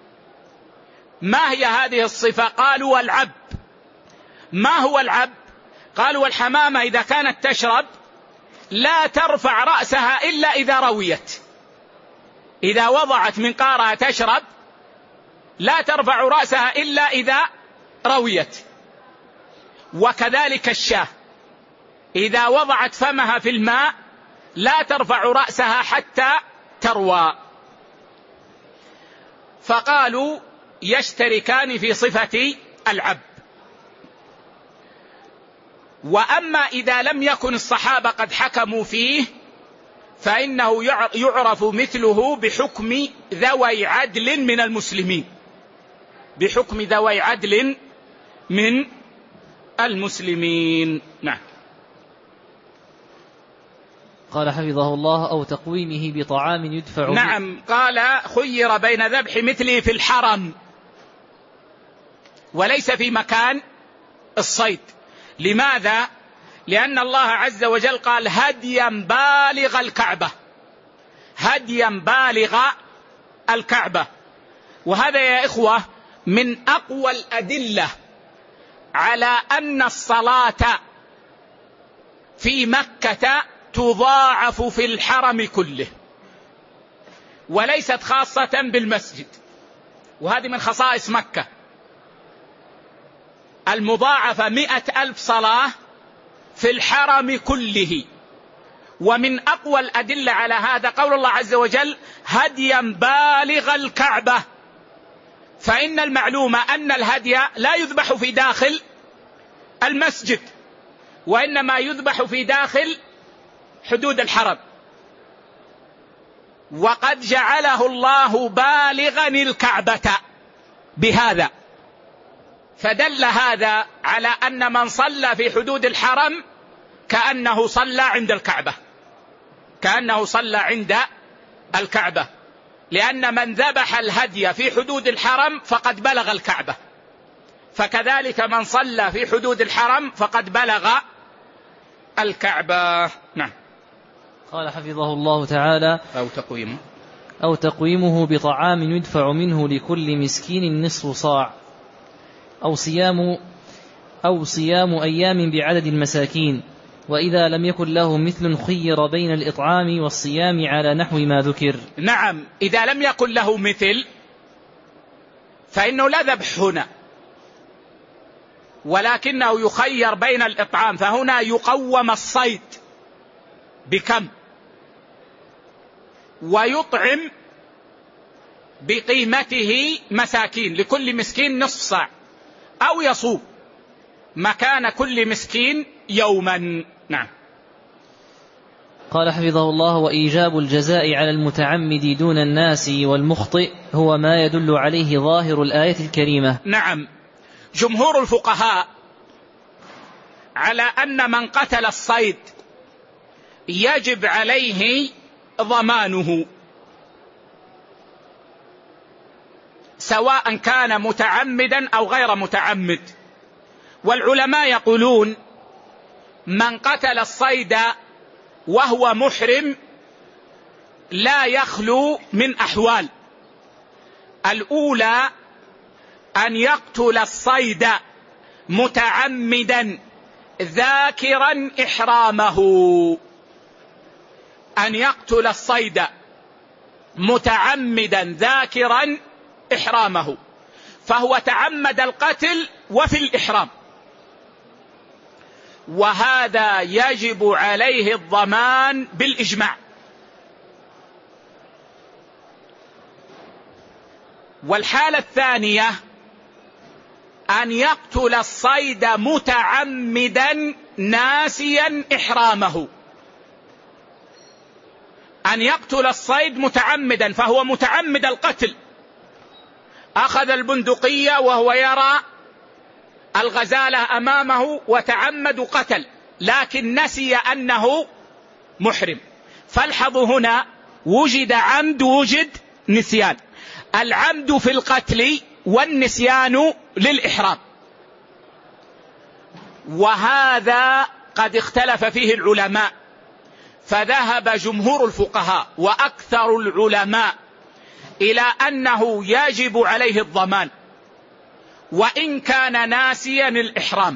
ما هي هذه الصفة؟ قالوا: العب. ما هو العب؟ قالوا: الحمامة إذا كانت تشرب لا ترفع رأسها إلا إذا رويت، إذا وضعت منقارها تشرب لا ترفع رأسها إلا إذا رويت. وكذلك الشاة إذا وضعت فمها في الماء لا ترفع رأسها حتى تروى. فقالوا: يشتركان في صفة العب. وأما إذا لم يكن الصحابة قد حكموا فيه فإنه يعرف مثله بحكم ذوي عدل من المسلمين، بحكم ذوي عدل من المسلمين. نعم. قال حفظه الله: أو تقويمه بطعام يدفع. نعم. قال: خير بين ذبح مثله في الحرم وليس في مكان الصيد. لماذا؟ لأن الله عز وجل قال: هديا بالغ الكعبة، هديا بالغ الكعبة. وهذا يا إخوة من أقوى الأدلة على أن الصلاة في مكة تضاعف في الحرم كله وليست خاصة بالمسجد، وهذه من خصائص مكة، المضاعفة مئة ألف صلاة في الحرم كله. ومن أقوى الأدلة على هذا قول الله عز وجل: هديا بالغ الكعبة. فإن المعلوم أن الهدي لا يذبح في داخل المسجد، وإنما يذبح في داخل حدود الحرم، وقد جعله الله بالغا الكعبة بهذا. فدل هذا على أن من صلى في حدود الحرم كأنه صلى عند الكعبة، كأنه صلى عند الكعبة، لأن من ذبح الهدي في حدود الحرم فقد بلغ الكعبة، فكذلك من صلى في حدود الحرم فقد بلغ الكعبة. نعم. قال حفظه الله تعالى: أو تقويمه أو تقويمه بطعام يدفع منه لكل مسكين نصف صاع، أو صيام أو صيام أيام بعدد المساكين، وإذا لم يكن له مثل خير بين الإطعام والصيام على نحو ما ذكر. نعم. إذا لم يكن له مثل فإنه لا ذبح هنا، ولكنه يخير بين الإطعام، فهنا يقوم الصيد بكم ويطعم بقيمته مساكين، لكل مسكين نصف صاع، أو يصوم مكان كل مسكين يوما. نعم. قال حفظه الله: وإيجاب الجزاء على المتعمد دون الناس والمخطئ هو ما يدل عليه ظاهر الآية الكريمة. نعم. جمهور الفقهاء على أن من قتل الصيد يجب عليه ضمانه، سواء كان متعمدا أو غير متعمد. والعلماء يقولون: من قتل الصيد وهو محرم لا يخلو من أحوال. الأولى أن يقتل الصيد متعمدا ذاكرا إحرامه، أن يقتل الصيد متعمدا ذاكرا إحرامه، فهو تعمد القتل وفي الإحرام، وهذا يجب عليه الضمان بالإجماع. والحالة الثانية أن يقتل الصيد متعمدا ناسيا إحرامه، أن يقتل الصيد متعمدا، فهو متعمد القتل، أخذ البندقية وهو يرى الغزالة أمامه وتعمد قتل، لكن نسي أنه محرم. فالحظوا هنا وجد عمد وجد نسيان، العمد في القتل والنسيان للإحرام، وهذا قد اختلف فيه العلماء، فذهب جمهور الفقهاء وأكثر العلماء إلى أنه يجب عليه الضمان وإن كان ناسيا الإحرام.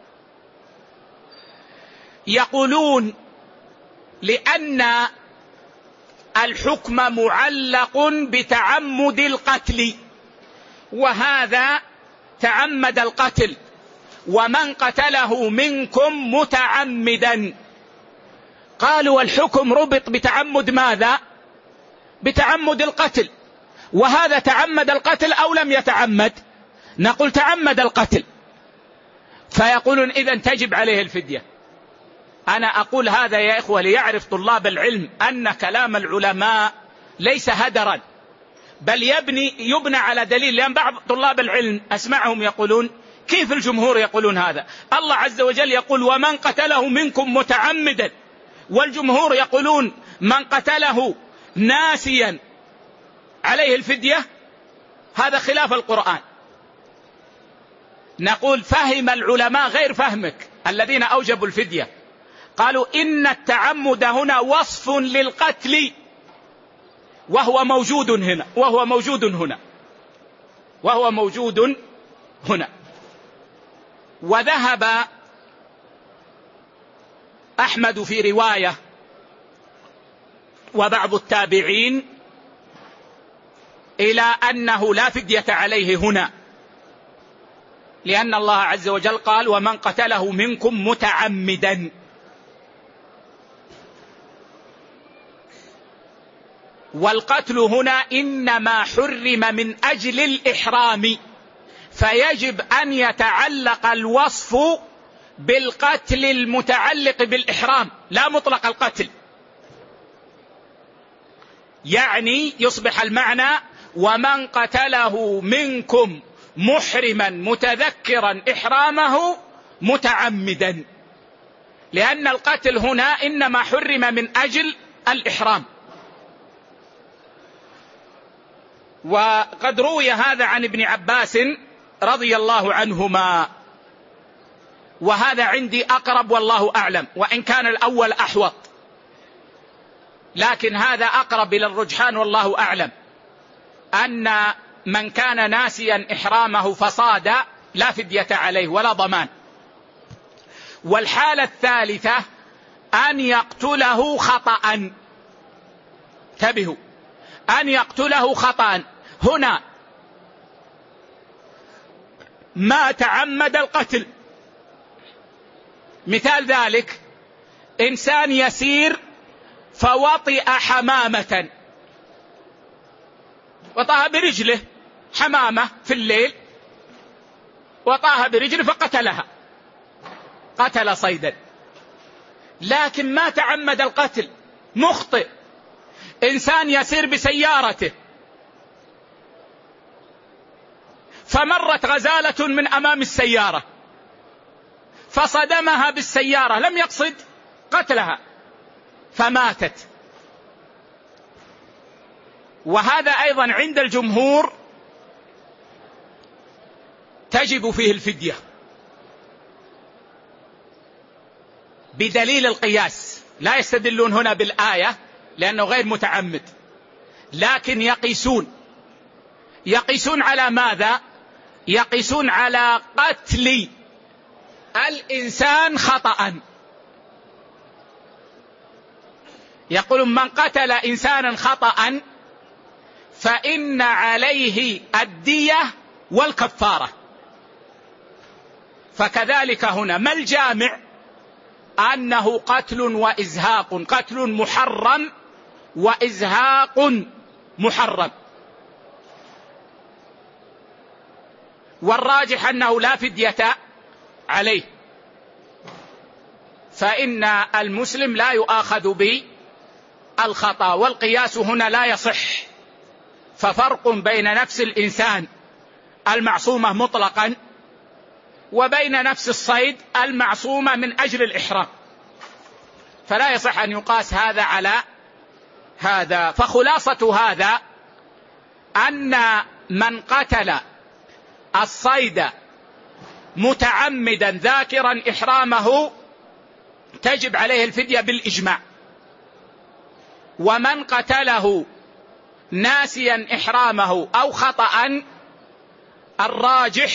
يقولون: لأن الحكم معلق بتعمد القتل، وهذا تعمد القتل، ومن قتله منكم متعمدا. قالوا: الحكم ربط بتعمد ماذا؟ بتعمد القتل، وهذا تعمد القتل أو لم يتعمد؟ نقول تعمد القتل، فيقولون إذن تجب عليه الفدية. أنا أقول هذا يا إخوة ليعرف طلاب العلم أن كلام العلماء ليس هدرا، بل يبني يبنى على دليل. لأن بعض طلاب العلم أسمعهم يقولون كيف الجمهور يقولون هذا؟ الله عز وجل يقول ومن قتله منكم متعمدا، والجمهور يقولون من قتله ناسيا عليه الفدية. هذا خلاف القرآن. نقول فهم العلماء غير فهمك الذين أوجبوا الفدية. قالوا إن التعمد هنا وصف للقتل وهو موجود هنا وهو موجود هنا وهو موجود هنا. وذهب أحمد في رواية وبعض التابعين إلى أنه لا فدية عليه هنا، لأن الله عز وجل قال ومن قتله منكم متعمدا. والقتل هنا إنما حرم من أجل الإحرام، فيجب أن يتعلق الوصف بالقتل المتعلق بالإحرام لا مطلق القتل. يعني يصبح المعنى ومن قتله منكم محرما متذكرا إحرامه متعمدا، لأن القتل هنا إنما حرم من أجل الإحرام. وقد روي هذا عن ابن عباس رضي الله عنهما، وهذا عندي أقرب والله أعلم، وإن كان الأول أحوط، لكن هذا أقرب إلى الرجحان والله أعلم، أن من كان ناسيا إحرامه فصاد لا فدية عليه ولا ضمان. والحالة الثالثة أن يقتله خطأ. انتبهوا، أن يقتله خطأ. هنا ما تعمد القتل. مثال ذلك إنسان يسير فوطئ حمامة، وطاها برجله حمامة في الليل، وطاها برجله فقتلها، قتل صيدا، لكن ما تعمد القتل، مخطئ. إنسان يسير بسيارته فمرت غزالة من أمام السيارة فصدمها بالسيارة، لم يقصد قتلها فماتت. وهذا أيضا عند الجمهور تجب فيه الفدية بدليل القياس. لا يستدلون هنا بالآية لأنه غير متعمد، لكن يقيسون يقيسون على ماذا؟ يقيسون على قتل الإنسان خطأ. يقولون من قتل إنسانا خطأ فإن عليه الدية والكفارة. فكذلك هنا ما الجامع؟ أنه قتل وإزهاق، قتل محرم وإزهاق محرم. والراجح أنه لا فدية عليه، فإن المسلم لا يؤاخذ بالخطأ. والقياس هنا لا يصح، ففرق بين نفس الإنسان المعصومة مطلقا وبين نفس الصيد المعصومة من أجل الإحرام، فلا يصح أن يقاس هذا على هذا. فخلاصة هذا أن من قتل الصيد متعمدا ذاكرا إحرامه تجب عليه الفدية بالإجماع، ومن قتله ناسيا إحرامه أو خطأ الراجح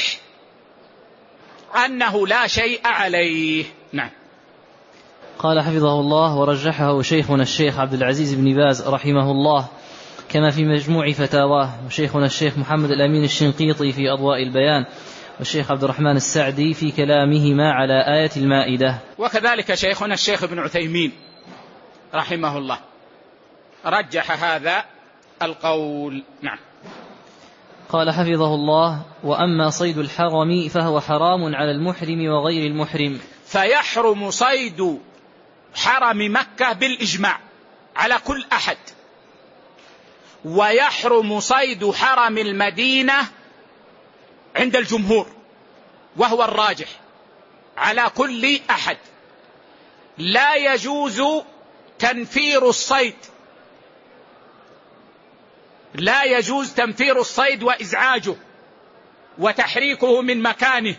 أنه لا شيء عليه. نعم. قال حفظه الله ورجحه شيخنا الشيخ عبد العزيز بن باز رحمه الله كما في مجموع فتاواه، وشيخنا الشيخ محمد الأمين الشنقيطي في أضواء البيان، والشيخ عبد الرحمن السعدي في كلامهما على آية المائدة، وكذلك شيخنا الشيخ ابن عثيمين رحمه الله رجح هذا القول. نعم. قال حفظه الله: وأما صيد الحرم فهو حرام على المحرم وغير المحرم. فيحرم صيد حرم مكة بالإجماع على كل أحد، ويحرم صيد حرم المدينة عند الجمهور وهو الراجح على كل أحد. لا يجوز تنفير الصيد، لا يجوز تنفير الصيد وإزعاجه وتحريكه من مكانه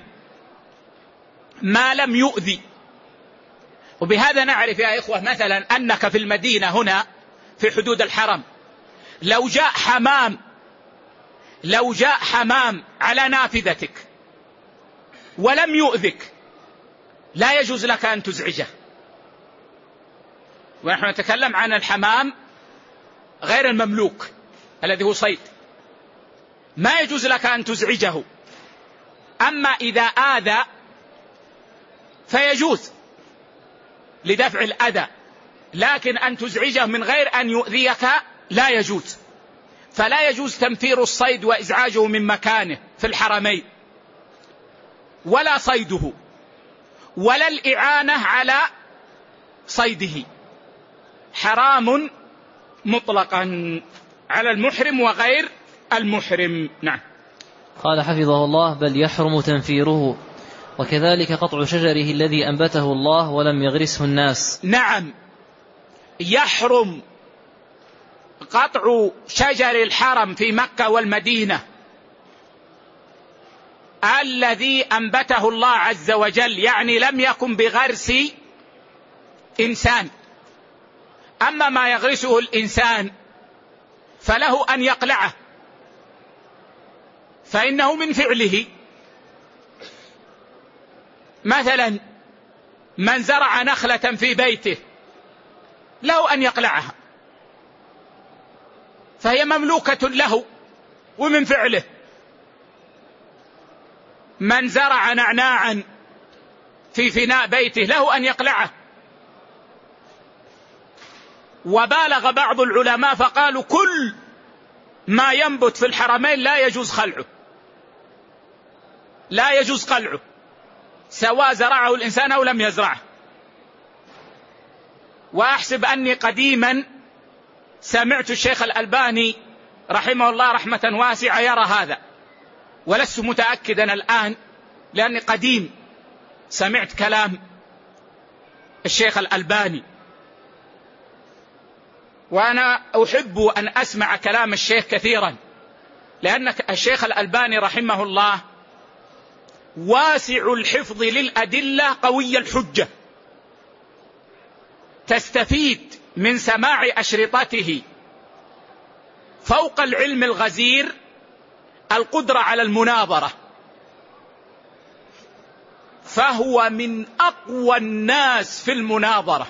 ما لم يؤذي. وبهذا نعرف يا إخوة مثلا أنك في المدينة هنا في حدود الحرم لو جاء حمام لو جاء حمام على نافذتك ولم يؤذك لا يجوز لك أن تزعجه. ونحن نتكلم عن الحمام غير المملوك الذي هو صيد، ما يجوز لك أن تزعجه. أما إذا آذى فيجوز لدفع الأذى، لكن أن تزعجه من غير أن يؤذيك لا يجوز. فلا يجوز تنفير الصيد وإزعاجه من مكانه في الحرمين، ولا صيده، ولا الإعانة على صيده، حرام مطلقا على المحرم وغير المحرم. نعم. قال حفظه الله: بل يحرم تنفيره، وكذلك قطع شجره الذي أنبته الله ولم يغرسه الناس. نعم، يحرم قطع شجر الحرم في مكة والمدينة الذي أنبته الله عز وجل، يعني لم يكن بغرس إنسان. أما ما يغرسه الإنسان فله أن يقلعه، فإنه من فعله. مثلا من زرع نخلة في بيته له أن يقلعها، فهي مملوكة له ومن فعله. من زرع نعناعا في فناء بيته له أن يقلعه. وبالغ بعض العلماء فقالوا كل ما ينبت في الحرمين لا يجوز خلعه، لا يجوز قلعه سواء زرعه الإنسان أو لم يزرعه. وأحسب أني قديما سمعت الشيخ الألباني رحمه الله رحمة واسعة يرى هذا، ولست متأكدا الآن لأني قديم سمعت كلام الشيخ الألباني، وأنا أحب أن أسمع كلام الشيخ كثيرا، لأن الشيخ الألباني رحمه الله واسع الحفظ للأدلة قوي الحجة، تستفيد من سماع أشرطته فوق العلم الغزير القدرة على المناظرة، فهو من أقوى الناس في المناظرة.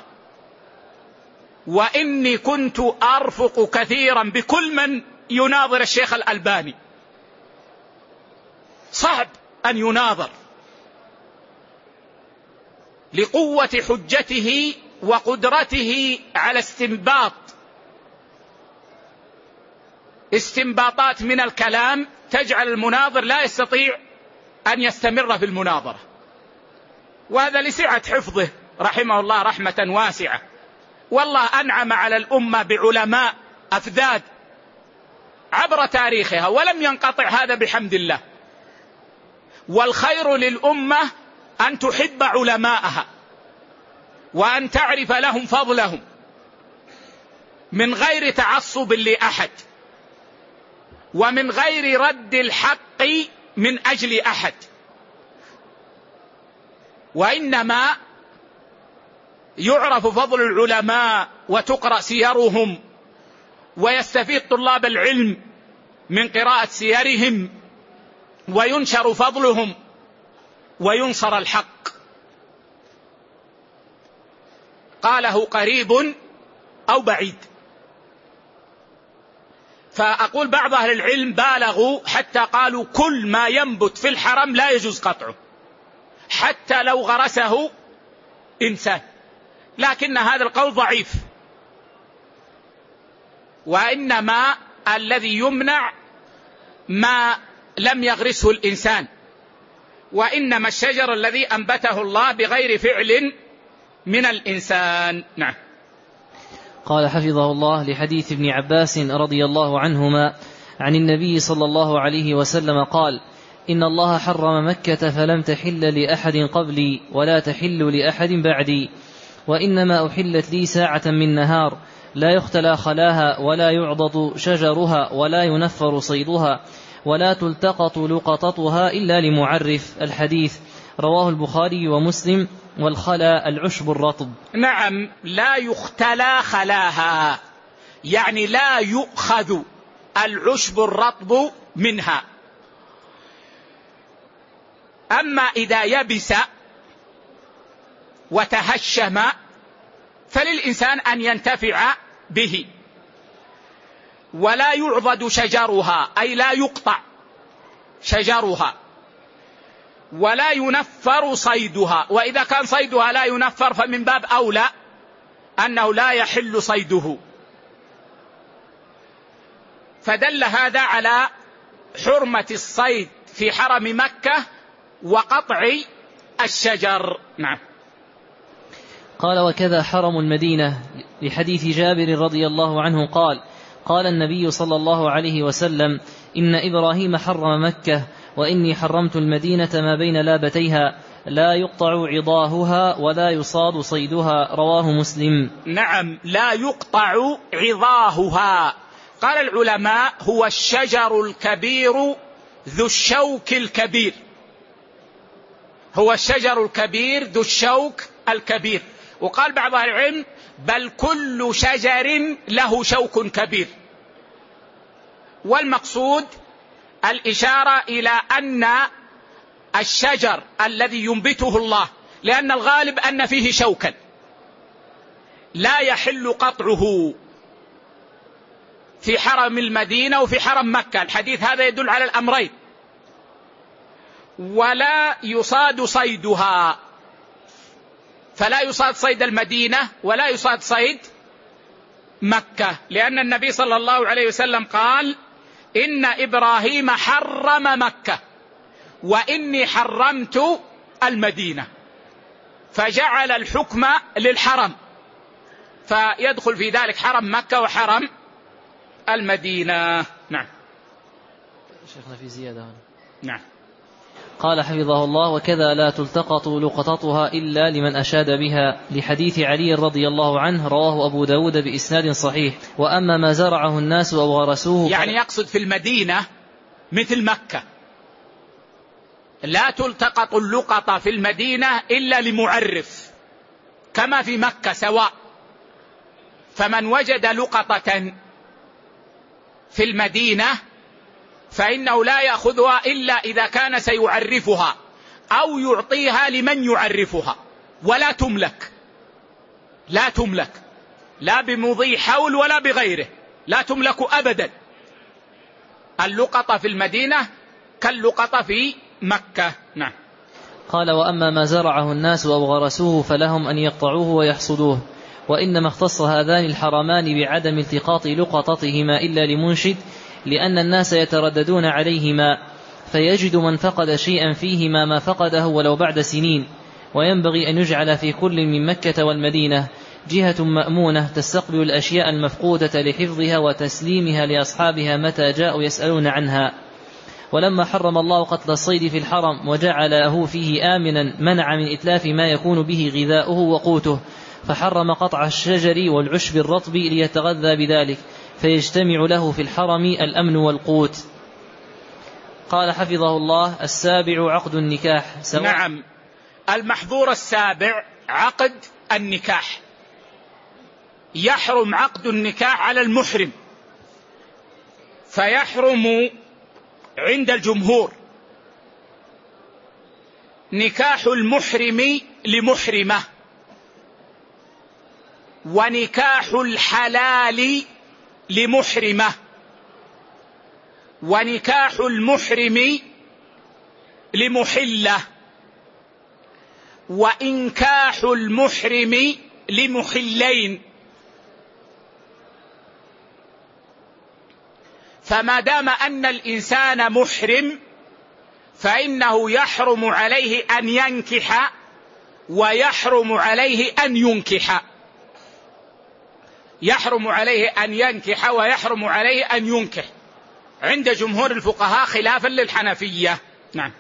وإني كنت أرفق كثيرا بكل من يناظر الشيخ الألباني، صعب أن يناظر لقوة حجته وقدرته على استنباط استنباطات من الكلام تجعل المناظر لا يستطيع أن يستمر في المناظرة. وهذا لسعة حفظه رحمه الله رحمة واسعة. والله أنعم على الأمة بعلماء أفذاذ عبر تاريخها ولم ينقطع هذا بحمد الله. والخير للأمة أن تحب علماءها وأن تعرف لهم فضلهم من غير تعصب لأحد، ومن غير رد الحق من أجل أحد، وإنما يعرف فضل العلماء وتقرأ سيرهم ويستفيد طلاب العلم من قراءة سيرهم وينشر فضلهم وينصر الحق. قاله قريب أو بعيد. فأقول بعض أهل العلم بالغوا حتى قالوا كل ما ينبت في الحرم لا يجوز قطعه حتى لو غرسه إنسان، لكن هذا القول ضعيف، وإنما الذي يمنع ما لم يغرسه الإنسان، وإنما الشجر الذي أنبته الله بغير فعل من الإنسان. نعم. قال حفظه الله: لحديث ابن عباس رضي الله عنهما عن النبي صلى الله عليه وسلم قال: إن الله حرم مكة فلم تحل لأحد قبلي ولا تحل لأحد بعدي، وإنما أحلت لي ساعة من نهار لا يختلى خلاها ولا يعضد شجرها ولا ينفر صيدها ولا تلتقط لقطتها إلا لمعرف. الحديث رواه البخاري ومسلم. والخلا العشب الرطب. نعم، لا يختلى خلاها، يعني لا يؤخذ العشب الرطب منها. أما إذا يبس وتهشم فللإنسان أن ينتفع به. ولا يعضد شجرها، أي لا يقطع شجرها، ولا ينفر صيدها، وإذا كان صيدها لا ينفر فمن باب أولى أنه لا يحل صيده. فدل هذا على حرمة الصيد في حرم مكة وقطع الشجر. نعم. قال: وكذا حرم المدينة، لحديث جابر رضي الله عنه قال: قال النبي صلى الله عليه وسلم: إن إبراهيم حرم مكة وإني حرمت المدينة ما بين لابتيها لا يقطع عضاهها ولا يصاد صيدها. رواه مسلم. نعم، لا يقطع عضاهها. قال العلماء: هو الشجر الكبير ذو الشوك الكبير، هو الشجر الكبير ذو الشوك الكبير. وقال بعض أهل العلم: بل كل شجر له شوك كبير. والمقصود الإشارة إلى أن الشجر الذي ينبته الله، لأن الغالب أن فيه شوكا لا يحل قطعه في حرم المدينة وفي حرم مكة. الحديث هذا يدل على الأمرين. ولا يصاد صيدها، فلا يصاد صيد المدينة ولا يصاد صيد مكة، لأن النبي صلى الله عليه وسلم قال: إن إبراهيم حرم مكة وإني حرمت المدينة، فجعل الحكم للحرم، فيدخل في ذلك حرم مكة وحرم المدينة. نعم. شيخنا في زيادة هنا. نعم. قال حفظه الله: وكذا لا تلتقط لقطتها إلا لمن أشاد بها، لحديث علي رضي الله عنه رواه أبو داود بإسناد صحيح. وأما ما زرعه الناس أو غرسوه، يعني يقصد في المدينة مثل مكة لا تلتقط اللقطة في المدينة إلا لمعرف، كما في مكة سواء. فمن وجد لقطة في المدينة فإنه لا يأخذها إلا إذا كان سيعرفها أو يعطيها لمن يعرفها، ولا تملك، لا تملك لا بمضي حول ولا بغيره، لا تملك أبدا. اللقطة في المدينة كاللقطة في مكة. نعم. قال: وأما ما زرعه الناس أو غرسوه فلهم أن يقطعوه ويحصدوه. وإنما اختص هذان الحرمان بعدم التقاط لقطتهما إلا لمنشد، لأن الناس يترددون عليهما فيجد من فقد شيئا فيهما ما فقده ولو بعد سنين. وينبغي أن يجعل في كل من مكة والمدينة جهة مأمونة تستقبل الأشياء المفقودة لحفظها وتسليمها لأصحابها متى جاءوا يسألون عنها. ولما حرم الله قتل الصيد في الحرم وجعله فيه آمنا منع من إتلاف ما يكون به غذاؤه وقوته، فحرم قطع الشجر والعشب الرطب ليتغذى بذلك، فيجتمع له في الحرم الأمن والقوت. قال حفظه الله: السابع عقد النكاح. نعم، المحظور السابع عقد النكاح. يحرم عقد النكاح على المحرم، فيحرم عند الجمهور نكاح المحرم لمحرمة، ونكاح الحلال لمحرمة، ونكاح المحرم لمحلة، وإنكاح المحرم لمحلين. فما دام أن الإنسان محرم فإنه يحرم عليه أن ينكح ويحرم عليه أن ينكح، يحرم عليه أن ينكح ويحرم عليه أن ينكح عند جمهور الفقهاء خلافا للحنفية. نعم.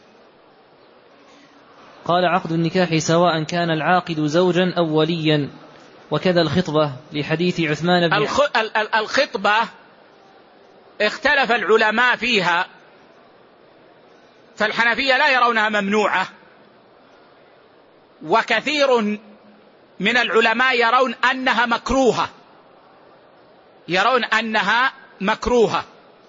قال: عقد النكاح سواء كان العاقد زوجا أو وليا، وكذا الخطبة لحديث عثمان بن الخ... الخطبة اختلف العلماء فيها، فالحنفية لا يرونها ممنوعة، وكثير من العلماء يرون أنها مكروهة، يرون أنها مكروهة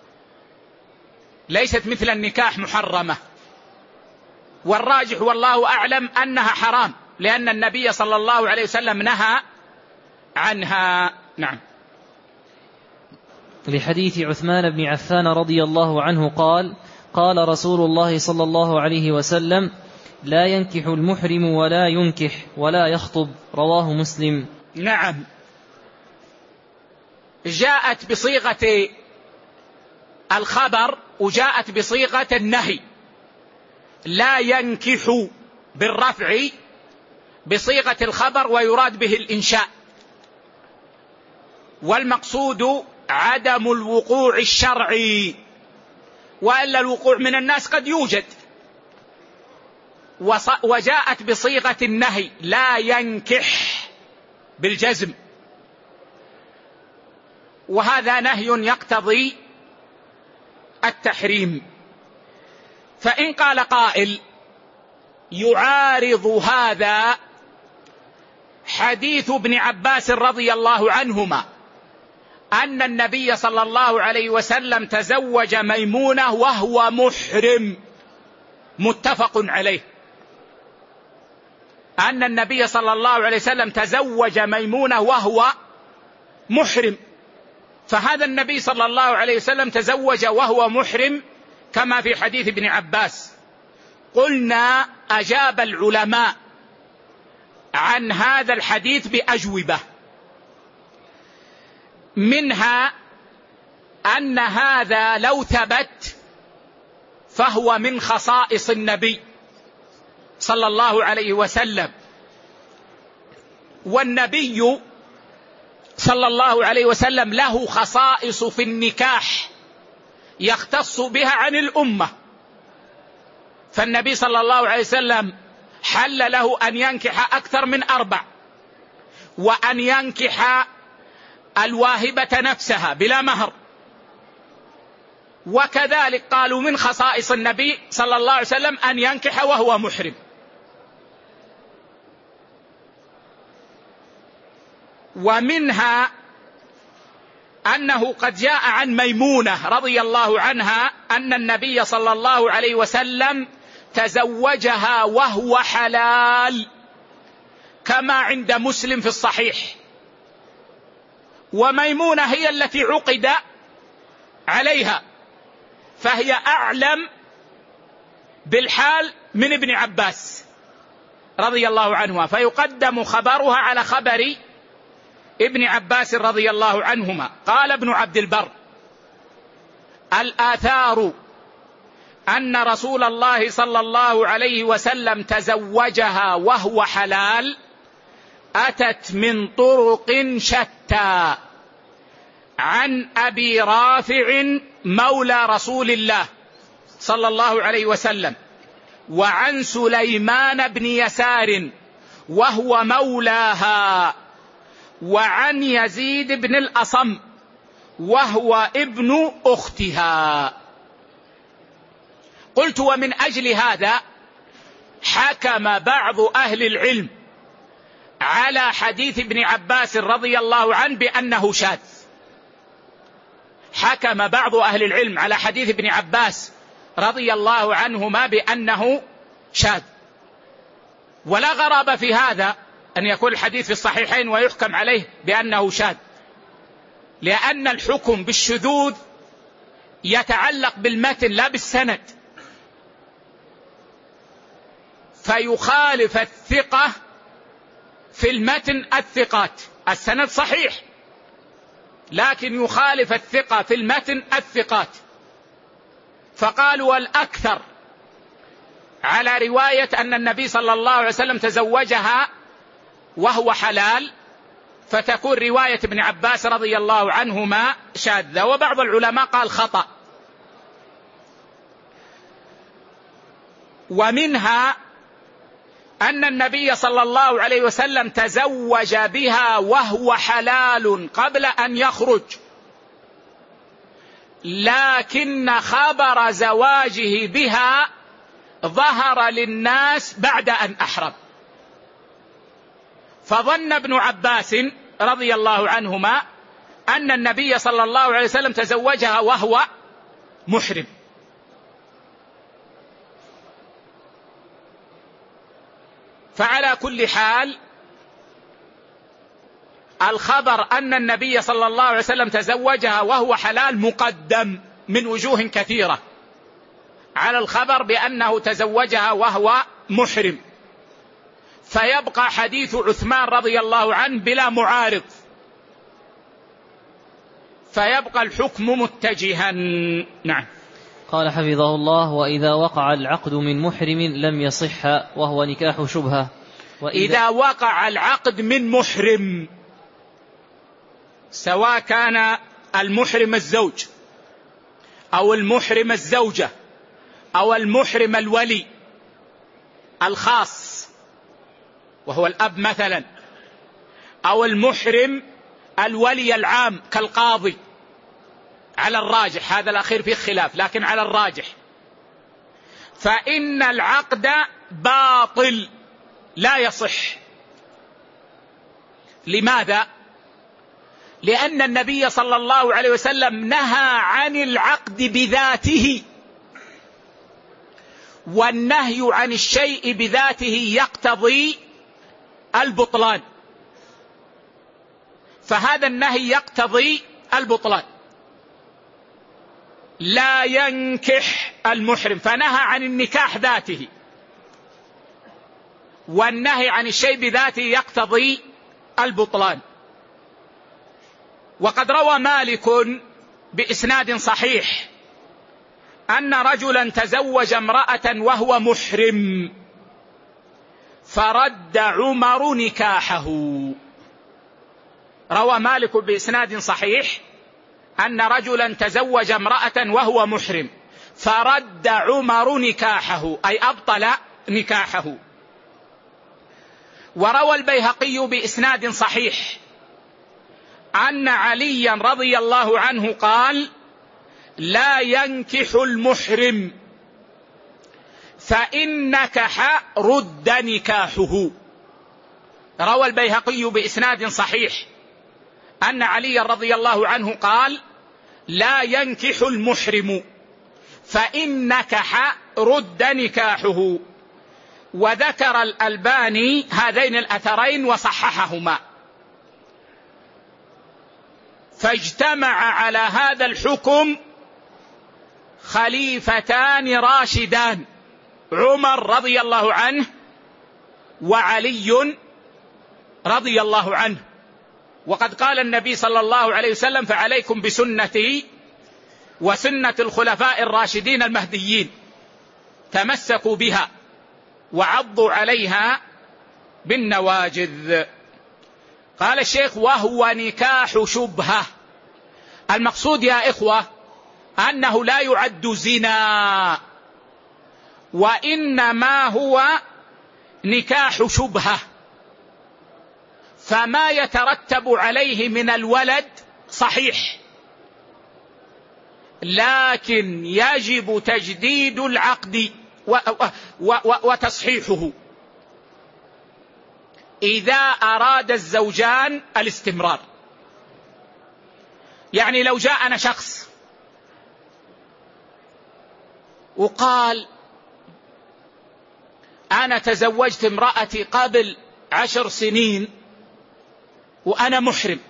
ليست مثل النكاح محرمة، والراجح والله أعلم أنها حرام، لأن النبي صلى الله عليه وسلم نهى عنها. نعم. لحديث عثمان بن عفان رضي الله عنه قال: قال رسول الله صلى الله عليه وسلم: لا ينكح المحرم ولا ينكح ولا يخطب، رواه مسلم. نعم. جاءت بصيغة الخبر وجاءت بصيغة النهي. لا ينكح بالرفع بصيغة الخبر ويراد به الإنشاء، والمقصود عدم الوقوع الشرعي، وإلا الوقوع من الناس قد يوجد. وجاءت بصيغة النهي: لا ينكح بالجزم، وهذا نهي يقتضي التحريم. فإن قال قائل يعارض هذا حديث ابن عباس رضي الله عنهما أن النبي صلى الله عليه وسلم تزوج ميمونة وهو محرم، متفق عليه، أن النبي صلى الله عليه وسلم تزوج ميمونة وهو محرم، فهذا النبي صلى الله عليه وسلم تزوج وهو محرم كما في حديث ابن عباس. قلنا أجاب العلماء عن هذا الحديث بأجوبة، منها أن هذا لو ثبت فهو من خصائص النبي صلى الله عليه وسلم، والنبي صلى الله عليه وسلم له خصائص في النكاح يختص بها عن الأمة. فالنبي صلى الله عليه وسلم حل له أن ينكح أكثر من أربع، وأن ينكح الواهبة نفسها بلا مهر، وكذلك قالوا من خصائص النبي صلى الله عليه وسلم أن ينكح وهو محرم. ومنها أنه قد جاء عن ميمونة رضي الله عنها أن النبي صلى الله عليه وسلم تزوجها وهو حلال، كما عند مسلم في الصحيح، وميمونة هي التي عقد عليها، فهي أعلم بالحال من ابن عباس رضي الله عنهما، فيقدم خبرها على خبر ابن عباس رضي الله عنهما. قال ابن عبد البر: الآثار أن رسول الله صلى الله عليه وسلم تزوجها وهو حلال أتت من طرق شتى، عن أبي رافع مولى رسول الله صلى الله عليه وسلم، وعن سليمان بن يسار وهو مولاها، وعن يزيد بن الأصم وهو ابن أختها. قلت: ومن أجل هذا حكم بعض أهل العلم على حديث ابن عباس رضي الله عنه بأنه شاذ. حكم بعض أهل العلم على حديث ابن عباس رضي الله عنهما بأنه شاذ، ولا غرابة في هذا أن يكون الحديث في الصحيحين ويحكم عليه بأنه شاذ، لأن الحكم بالشذوذ يتعلق بالمتن لا بالسند، فيخالف الثقة في المتن الثقات، السند صحيح لكن يخالف الثقة في المتن الثقات، فقالوا: والأكثر على رواية أن النبي صلى الله عليه وسلم تزوجها وهو حلال، فتكون رواية ابن عباس رضي الله عنهما شاذة. وبعض العلماء قال خطأ. ومنها أن النبي صلى الله عليه وسلم تزوج بها وهو حلال قبل أن يخرج، لكن خبر زواجه بها ظهر للناس بعد أن أحرم، فظن ابن عباس رضي الله عنهما أن النبي صلى الله عليه وسلم تزوجها وهو محرم. فعلى كل حال الخبر أن النبي صلى الله عليه وسلم تزوجها وهو حلال مقدم من وجوه كثيرة على الخبر بأنه تزوجها وهو محرم، فيبقى حديث عثمان رضي الله عنه بلا معارض، فيبقى الحكم متجها. نعم. قال حفظه الله: وإذا وقع العقد من محرم لم يصح وهو نكاح شبهة. إذا وقع العقد من محرم، سواء كان المحرم الزوج أو المحرم الزوجة أو المحرم الولي الخاص وهو الأب مثلا، أو المحرم الولي العام كالقاضي، على الراجح، هذا الأخير فيه خلاف لكن على الراجح، فإن العقد باطل لا يصح. لماذا؟ لأن النبي صلى الله عليه وسلم نهى عن العقد بذاته، والنهي عن الشيء بذاته يقتضي البطلان، فهذا النهي يقتضي البطلان. لا ينكح المحرم، فنهى عن النكاح ذاته، والنهي عن الشيء بذاته يقتضي البطلان. وقد روى مالك بإسناد صحيح أن رجلا تزوج امرأة وهو محرم فرد عمر نكاحه. روى مالك بإسناد صحيح أن رجلا تزوج امرأة وهو محرم فرد عمر نكاحه، أي أبطل نكاحه. وروى البيهقي بإسناد صحيح أن عليا رضي الله عنه قال: لا ينكح المحرم، فإن نكح رد نكاحه. روى البيهقي بإسناد صحيح أن علي رضي الله عنه قال: لا ينكح المحرم، فإن نكح رد نكاحه. وذكر الألباني هذين الأثرين وصححهما، فاجتمع على هذا الحكم خليفتان راشدان، عمر رضي الله عنه وعلي رضي الله عنه. وقد قال النبي صلى الله عليه وسلم: فعليكم بسنتي وسنة الخلفاء الراشدين المهديين، تمسكوا بها وعضوا عليها بالنواجذ. قال الشيخ: وهو نكاح شبهة. المقصود يا إخوة أنه لا يعد زنا، وإنما هو نكاح شبهة، فما يترتب عليه من الولد صحيح، لكن يجب تجديد العقد وتصحيحه إذا أراد الزوجان الاستمرار. يعني لو جاءنا شخص وقال: أنا تزوجت امرأتي قبل عشر سنين وأنا محرم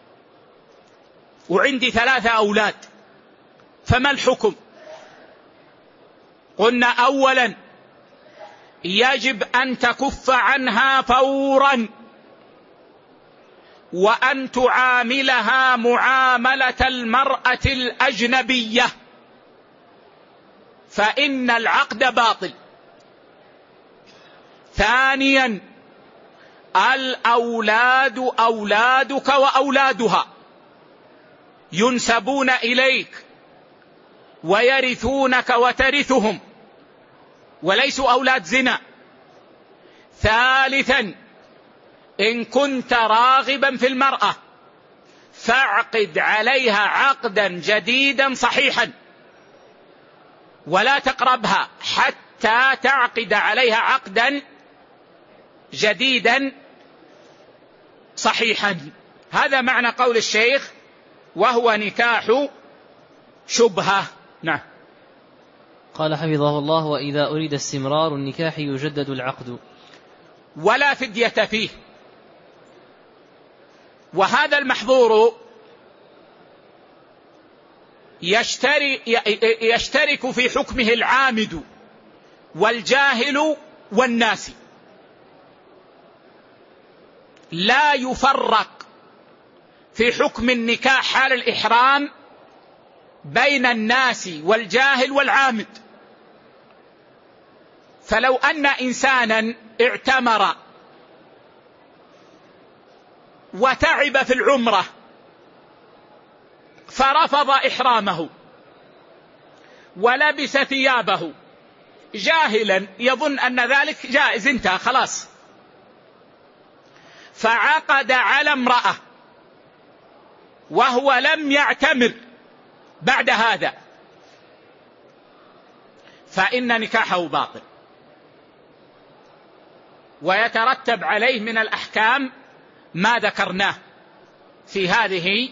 وعندي ثلاثة أولاد، فما الحكم؟ قلنا: أولا يجب أن تكف عنها فورا، وأن تعاملها معاملة المرأة الأجنبية، فإن العقد باطل ثانيا الأولاد أولادك وأولادها ينسبون إليك ويرثونك وترثهم وليسوا أولاد زنا. ثالثا إن كنت راغبا في المرأة فاعقد عليها عقدا جديدا صحيحا ولا تقربها حتى تعقد عليها عقدا جديدا صحيحا. هذا معنى قول الشيخ وهو نكاح شبهة. نعم. قال حفظه الله: وإذا أريد استمرار النكاح يجدد العقد ولا فدية فيه. وهذا المحظور يشترك, يشترك في حكمه العامد والجاهل والناسي، لا يفرق في حكم النكاح حال الإحرام بين الناس والجاهل والعامد. فلو أن إنسانا اعتمر وتعب في العمرة فرفض إحرامه ولبس ثيابه جاهلا يظن أن ذلك جائز انتهى خلاص، فعقد على امرأة وهو لم يعتمر بعد هذا، فإن نكاحه باطل ويترتب عليه من الأحكام ما ذكرناه في هذه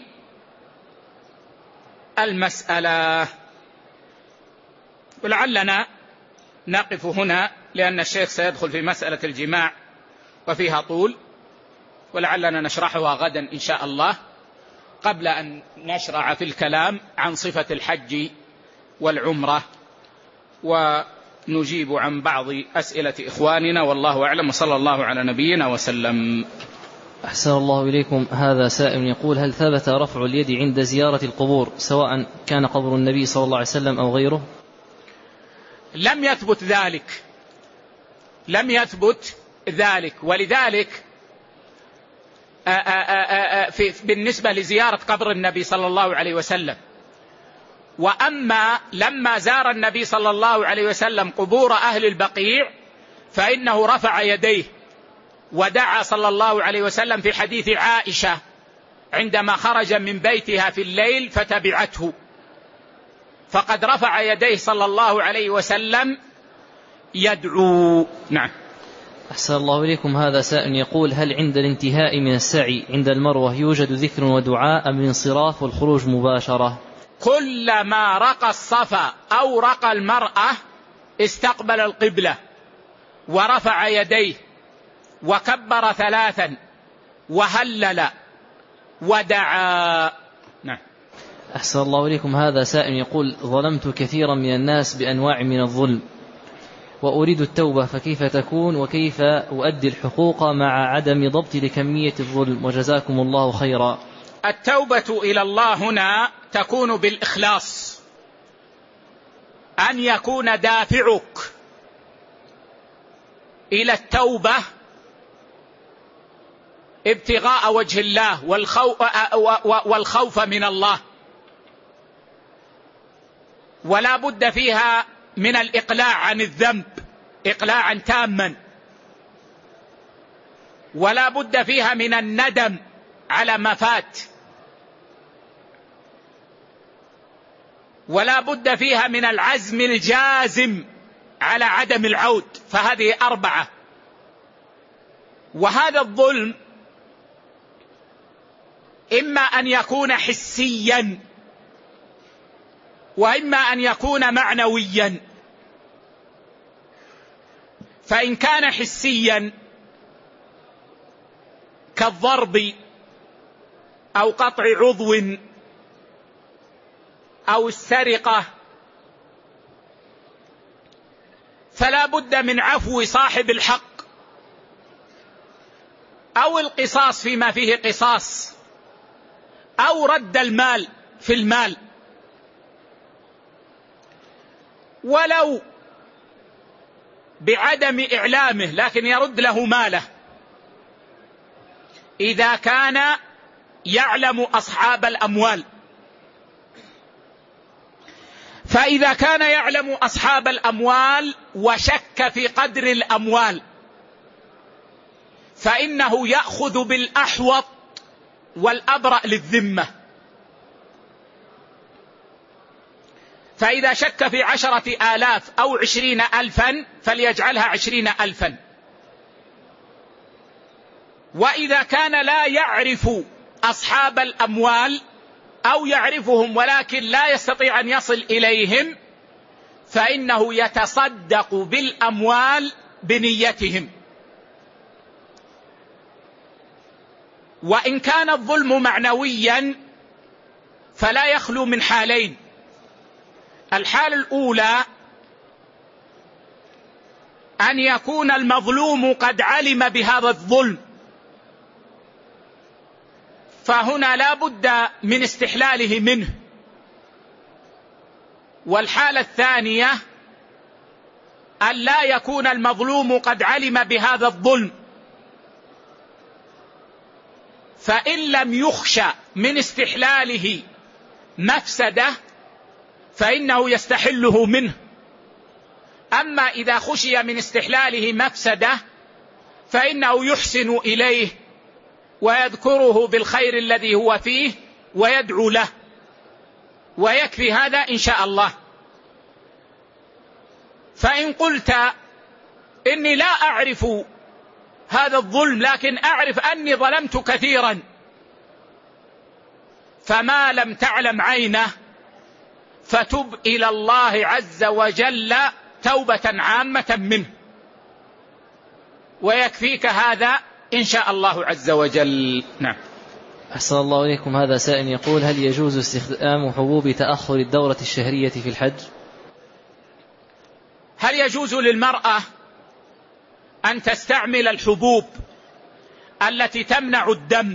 المسألة. ولعلنا نقف هنا لأن الشيخ سيدخل في مسألة الجماع وفيها طول، ولعلنا نشرحها غدا إن شاء الله قبل أن نشرع في الكلام عن صفة الحج والعمرة ونجيب عن بعض أسئلة إخواننا، والله أعلم، وصلى الله على نبينا وسلم. أحسن الله إليكم. هذا سائل يقول: هل ثبت رفع اليد عند زيارة القبور سواء كان قبر النبي صلى الله عليه وسلم أو غيره؟ لم يثبت ذلك، لم يثبت ذلك. ولذلك آآ آآ آآ في بالنسبة لزيارة قبر النبي صلى الله عليه وسلم، وأما لما زار النبي صلى الله عليه وسلم قبور أهل البقيع فإنه رفع يديه ودعا صلى الله عليه وسلم في حديث عائشة عندما خرج من بيتها في الليل فتبعته، فقد رفع يديه صلى الله عليه وسلم يدعو. نعم. أحسن الله إليكم. هذا سائل يقول: هل عند الانتهاء من السعي عند المروة يوجد ذكر ودعاء أم الانصراف والخروج مباشرة؟ كلما رقى الصفا أو رقى المرأة استقبل القبلة ورفع يديه وكبر ثلاثا وهلل ودعا. نعم. أحسن الله إليكم. هذا سائل يقول: ظلمت كثيرا من الناس بأنواع من الظلم وأريد التوبة، فكيف تكون وكيف أؤدي الحقوق مع عدم ضبط لكمية الظلم؟ وجزاكم الله خيرا. التوبة إلى الله هنا تكون بالإخلاص، أن يكون دافعك إلى التوبة ابتغاء وجه الله والخوف من الله، ولا بد فيها من الإقلاع عن الذنب إقلاعا تاما، ولا بد فيها من الندم على ما فات، ولا بد فيها من العزم الجازم على عدم العود. فهذه أربعة. وهذا الظلم إما أن يكون حسيا وإما أن يكون معنويا. فإن كان حسيا كالضرب أو قطع عضو أو السرقة فلا بد من عفو صاحب الحق أو القصاص فيما فيه قصاص أو رد المال في المال. ولو بعدم إعلامه لكن يرد له ماله إذا كان يعلم أصحاب الأموال. فإذا كان يعلم أصحاب الأموال وشك في قدر الأموال فإنه يأخذ بالأحوط والأبرأ للذمة. فإذا شك في عشرة آلاف أو عشرين ألفا فليجعلها عشرين ألفا. وإذا كان لا يعرف أصحاب الأموال أو يعرفهم ولكن لا يستطيع أن يصل إليهم فإنه يتصدق بالأموال بنيتهم. وإن كان الظلم معنويا فلا يخلو من حالين. الحالة الأولى أن يكون المظلوم قد علم بهذا الظلم فهنا لا بد من استحلاله منه. والحالة الثانية أن لا يكون المظلوم قد علم بهذا الظلم فإن لم يخشى من استحلاله مفسدة فإنه يستحله منه. أما إذا خشي من استحلاله مفسدة فإنه يحسن إليه ويذكره بالخير الذي هو فيه ويدعو له، ويكفي هذا إن شاء الله. فإن قلت إني لا أعرف هذا الظلم لكن أعرف أني ظلمت كثيرا فما لم تعلم عينه فتب إلى الله عز وجل توبة عامة منه ويكفيك هذا إن شاء الله عز وجل. نعم. أحسن الله إليكم. هذا سائل يقول: هل يجوز استخدام حبوب تأخر الدورة الشهرية في الحج؟ هل يجوز للمرأة أن تستعمل الحبوب التي تمنع الدم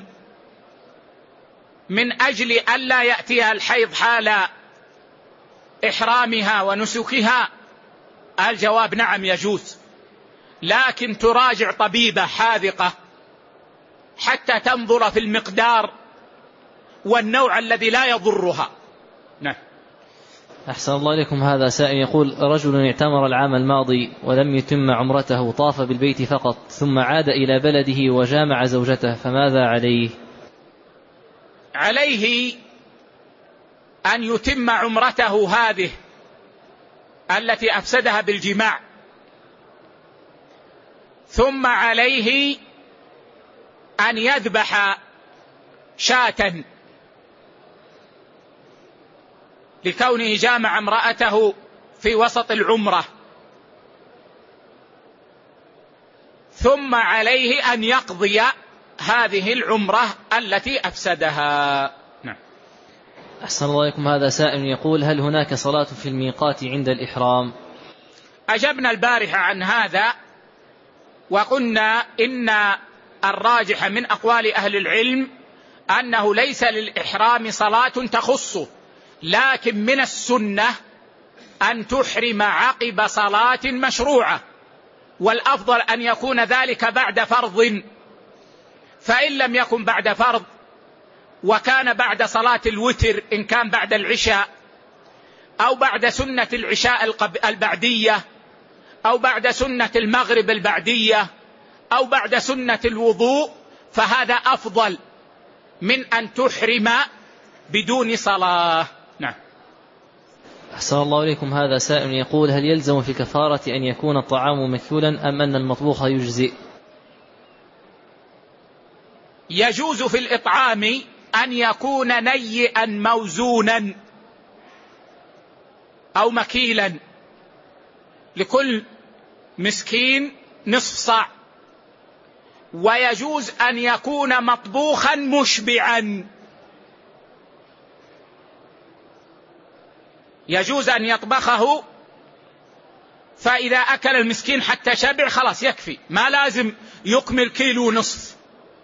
من أجل ألا يأتيها الحيض حال إحرامها ونسكها؟ الجواب نعم يجوز، لكن تراجع طبيبة حاذقة حتى تنظر في المقدار والنوع الذي لا يضرها. نعم. أحسن الله إليكم. هذا سائل يقول: رجل اعتمر العام الماضي ولم يتم عمرته، طاف بالبيت فقط ثم عاد إلى بلده وجامع زوجته، فماذا عليه؟ عليه أن يتم عمرته هذه التي أفسدها بالجماع، ثم عليه أن يذبح شاة لكونه جامع امرأته في وسط العمرة، ثم عليه أن يقضي هذه العمرة التي أفسدها. نعم. أحسن الله إليكم. هذا سائل يقول: هل هناك صلاة في الميقات عند الإحرام؟ أجبنا البارحة عن هذا وقلنا إن الراجح من أقوال أهل العلم أنه ليس للإحرام صلاة تخصه، لكن من السنة أن تحرم عقب صلاة مشروعة، والأفضل أن يكون ذلك بعد فرض. فإن لم يكن بعد فرض وكان بعد صلاة الوتر إن كان بعد العشاء، أو بعد سنة العشاء البعدية، أو بعد سنة المغرب البعدية، أو بعد سنة الوضوء، فهذا أفضل من أن تحرم بدون صلاة. نعم. أحسن الله إليكم. هذا سائل يقول: هل يلزم في الكفارة أن يكون الطعام مكيولا أم أن المطبوخ يجزئ؟ يجوز في الإطعام أن يكون نيئا موزونا أو مكيلا، لكل مسكين نصف صاع. ويجوز أن يكون مطبوخا مشبعا، يجوز أن يطبخه فإذا أكل المسكين حتى شبع خلاص يكفي، ما لازم يكمل كيلو نصف.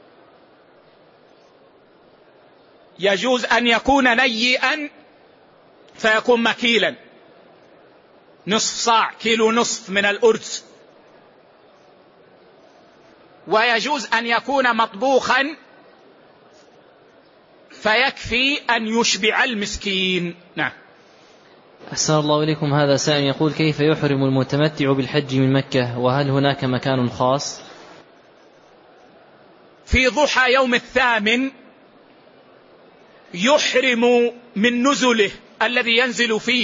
يجوز أن يكون نيئا فيكون مكيلا، نصف صاع، كيلو نصف من الأرز ويجوز أن يكون مطبوخا فيكفي أن يشبع المسكين. نعم. أحسن الله إليكم. هذا سائل يقول: كيف يحرم المتمتع بالحج من مكة، وهل هناك مكان خاص؟ في ضحى يوم الثامن يحرم من نزله الذي ينزل فيه،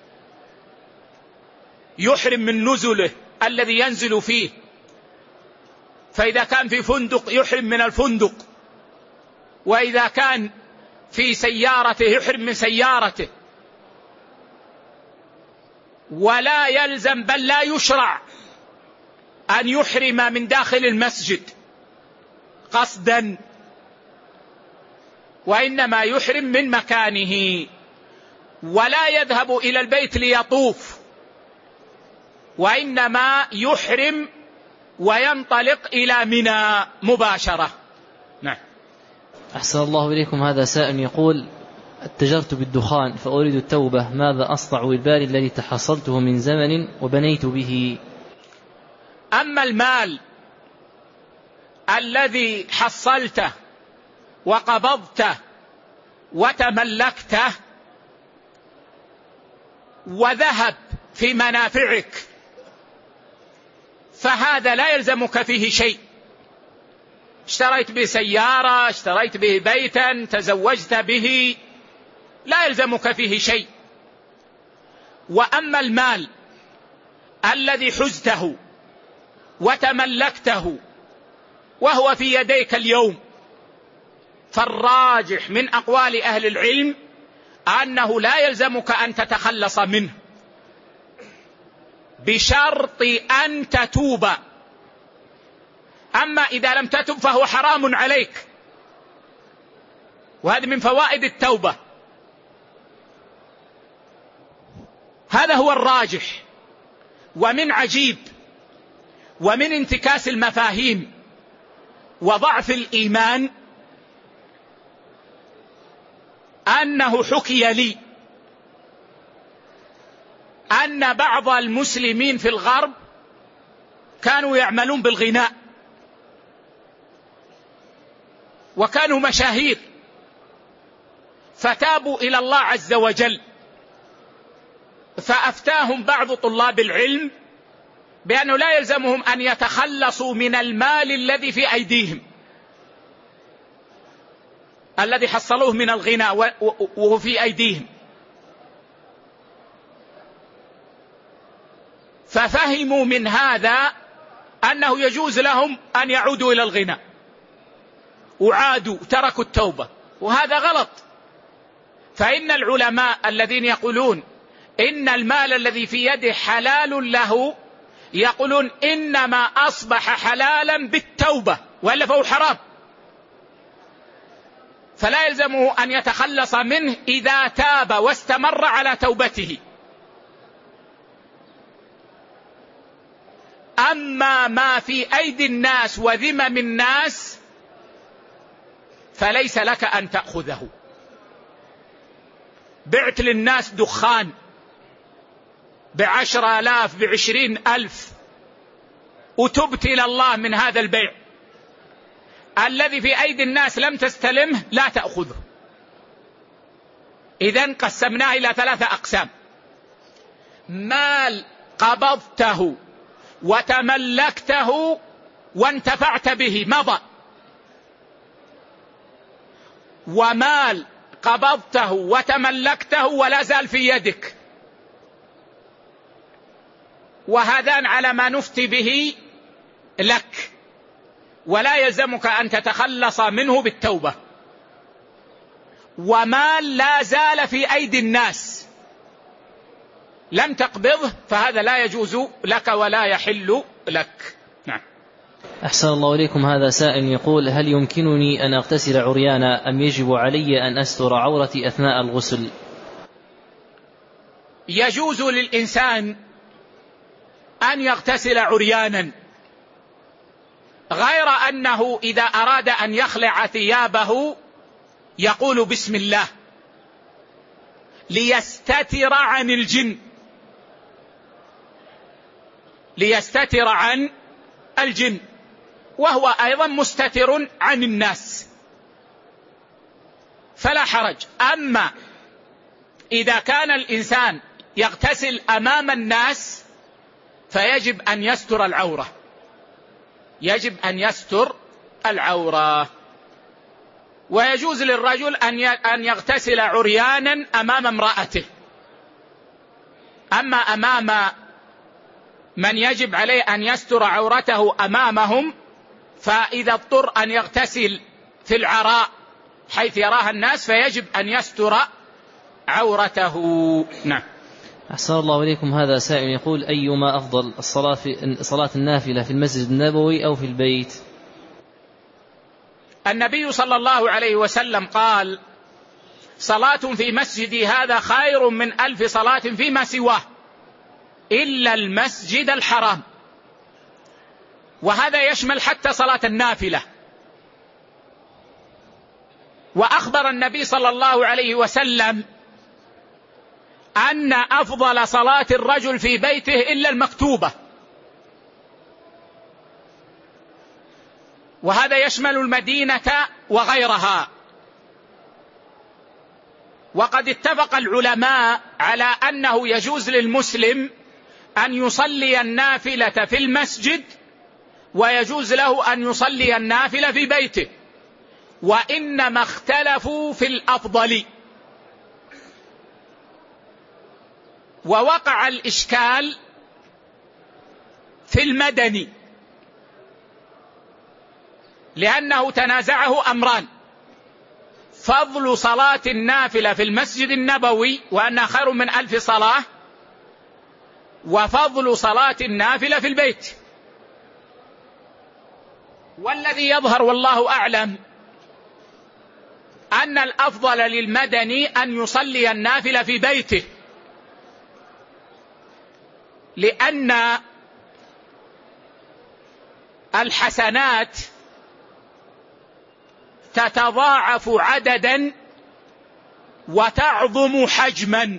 يحرم من نزله الذي ينزل فيه، فإذا كان في فندق يحرم من الفندق، وإذا كان في سيارته يحرم من سيارته، ولا يلزم بل لا يشرع أن يحرم من داخل المسجد قصدا، وإنما يحرم من مكانه، ولا يذهب إلى البيت ليطوف، وإنما يحرم وينطلق إلى منى مباشرة. نعم. أحسن الله إليكم. هذا سائل يقول: اتجرت بالدخان فأريد التوبة، ماذا أصنع بالبال الذي تحصلته من زمن وبنيت به؟ أما المال الذي حصلته وقبضته وتملكته وذهب في منافعك فهذا لا يلزمك فيه شيء. اشتريت به سيارة، اشتريت به بيتا، تزوجت به، لا يلزمك فيه شيء. وأما المال الذي حزته وتملكته وهو في يديك اليوم فالراجح من أقوال أهل العلم أنه لا يلزمك أن تتخلص منه بشرط أن تتوب. أما إذا لم تتب فهو حرام عليك، وهذا من فوائد التوبة. هذا هو الراجح. ومن عجيب ومن انتكاس المفاهيم وضعف الإيمان أنه حكي لي أن بعض المسلمين في الغرب كانوا يعملون بالغناء وكانوا مشاهير، فتابوا إلى الله عز وجل، فأفتاهم بعض طلاب العلم بأنه لا يلزمهم أن يتخلصوا من المال الذي في أيديهم الذي حصلوه من الغناء وهو في أيديهم، ففهموا من هذا أنه يجوز لهم أن يعودوا إلى الغناء، وعادوا تركوا التوبة، وهذا غلط. فإن العلماء الذين يقولون إن المال الذي في يده حلال له يقولون إنما أصبح حلالا بالتوبة، وإلا فهو حرام، فلا يلزمه أن يتخلص منه إذا تاب واستمر على توبته. أما ما في أيدي الناس وذمم الناس فليس لك أن تأخذه. بعت للناس دخان بعشر آلاف بعشرين ألف وتبت إلى الله من هذا البيع، الذي في أيدي الناس لم تستلمه لا تأخذه. إذن قسمناه إلى ثلاثة أقسام: مال قبضته وتملكته وانتفعت به مضى، ومال قبضته وتملكته ولا زال في يدك، وهذان على ما نفتي به لك، ولا يلزمك أن تتخلص منه بالتوبة. ومال لا زال في أيدي الناس لم تقبضه فهذا لا يجوز لك ولا يحل لك. نعم. أحسن الله إليكم. هذا سائل يقول: هل يمكنني أن أغتسل عريانا أم يجب علي أن أستر عورتي أثناء الغسل؟ يجوز للإنسان أن يغتسل عريانا، غير أنه إذا أراد أن يخلع ثيابه يقول بسم الله ليستتر عن الجن، ليستتر عن الجن. وهو أيضا مستتر عن الناس فلا حرج. أما إذا كان الإنسان يغتسل أمام الناس فيجب أن يستر العورة، يجب أن يستر العورة. ويجوز للرجل أن يغتسل عريانا أمام امرأته. أما أمام من يجب عليه أن يستر عورته أمامهم، فإذا اضطر أن يغتسل في العراء حيث يراها الناس فيجب أن يستر عورته. نعم. أحسن الله إليكم. هذا سائل يقول: أيما أفضل، الصلاة في صلاة النافلة في المسجد النبوي أو في البيت؟ النبي صلى الله عليه وسلم قال: صلاة في مسجدي هذا خير من ألف صلاة فيما سواه إلا المسجد الحرام. وهذا يشمل حتى صلاة النافلة. وأخبر النبي صلى الله عليه وسلم أن أفضل صلاة الرجل في بيته إلا المكتوبة، وهذا يشمل المدينة وغيرها. وقد اتفق العلماء على أنه يجوز للمسلم أن يصلي النافلة في المسجد ويجوز له أن يصلي النافلة في بيته، وإنما اختلفوا في الأفضل. ووقع الإشكال في المدني، لأنه تنازعه أمران: فضل صلاة النافلة في المسجد النبوي وأنها خير من ألف صلاة، وفضل صلاة النافلة في البيت. والذي يظهر والله أعلم أن الأفضل للمدني أن يصلي النافلة في بيته، لأن الحسنات تتضاعف عددا وتعظم حجما،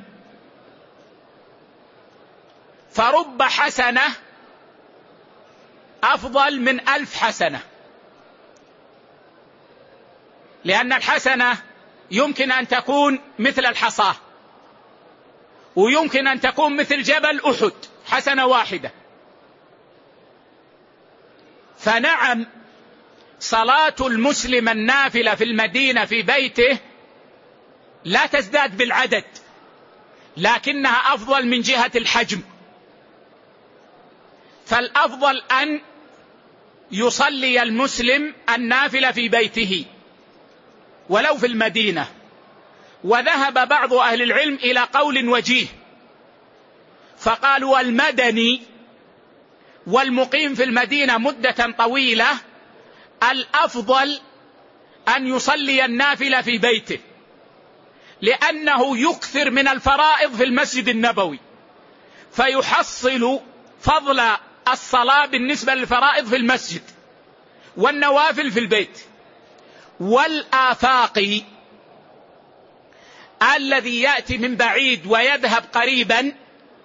فرب حسنة أفضل من ألف حسنة، لأن الحسنة يمكن أن تكون مثل الحصاة، ويمكن أن تكون مثل جبل أحد، حسنة واحدة. فنعم صلاة المسلم النافلة في المدينة في بيته لا تزداد بالعدد، لكنها أفضل من جهة الحجم. فالأفضل أن يصلي المسلم النافلة في بيته ولو في المدينة. وذهب بعض أهل العلم إلى قول وجيه، فقالوا: المدني والمقيم في المدينة مدة طويلة الأفضل أن يصلي النافلة في بيته، لأنه يكثر من الفرائض في المسجد النبوي، فيحصل فضل الصلاة بالنسبة للفرائض في المسجد والنوافل في البيت. والآفاقي الذي يأتي من بعيد ويذهب قريبا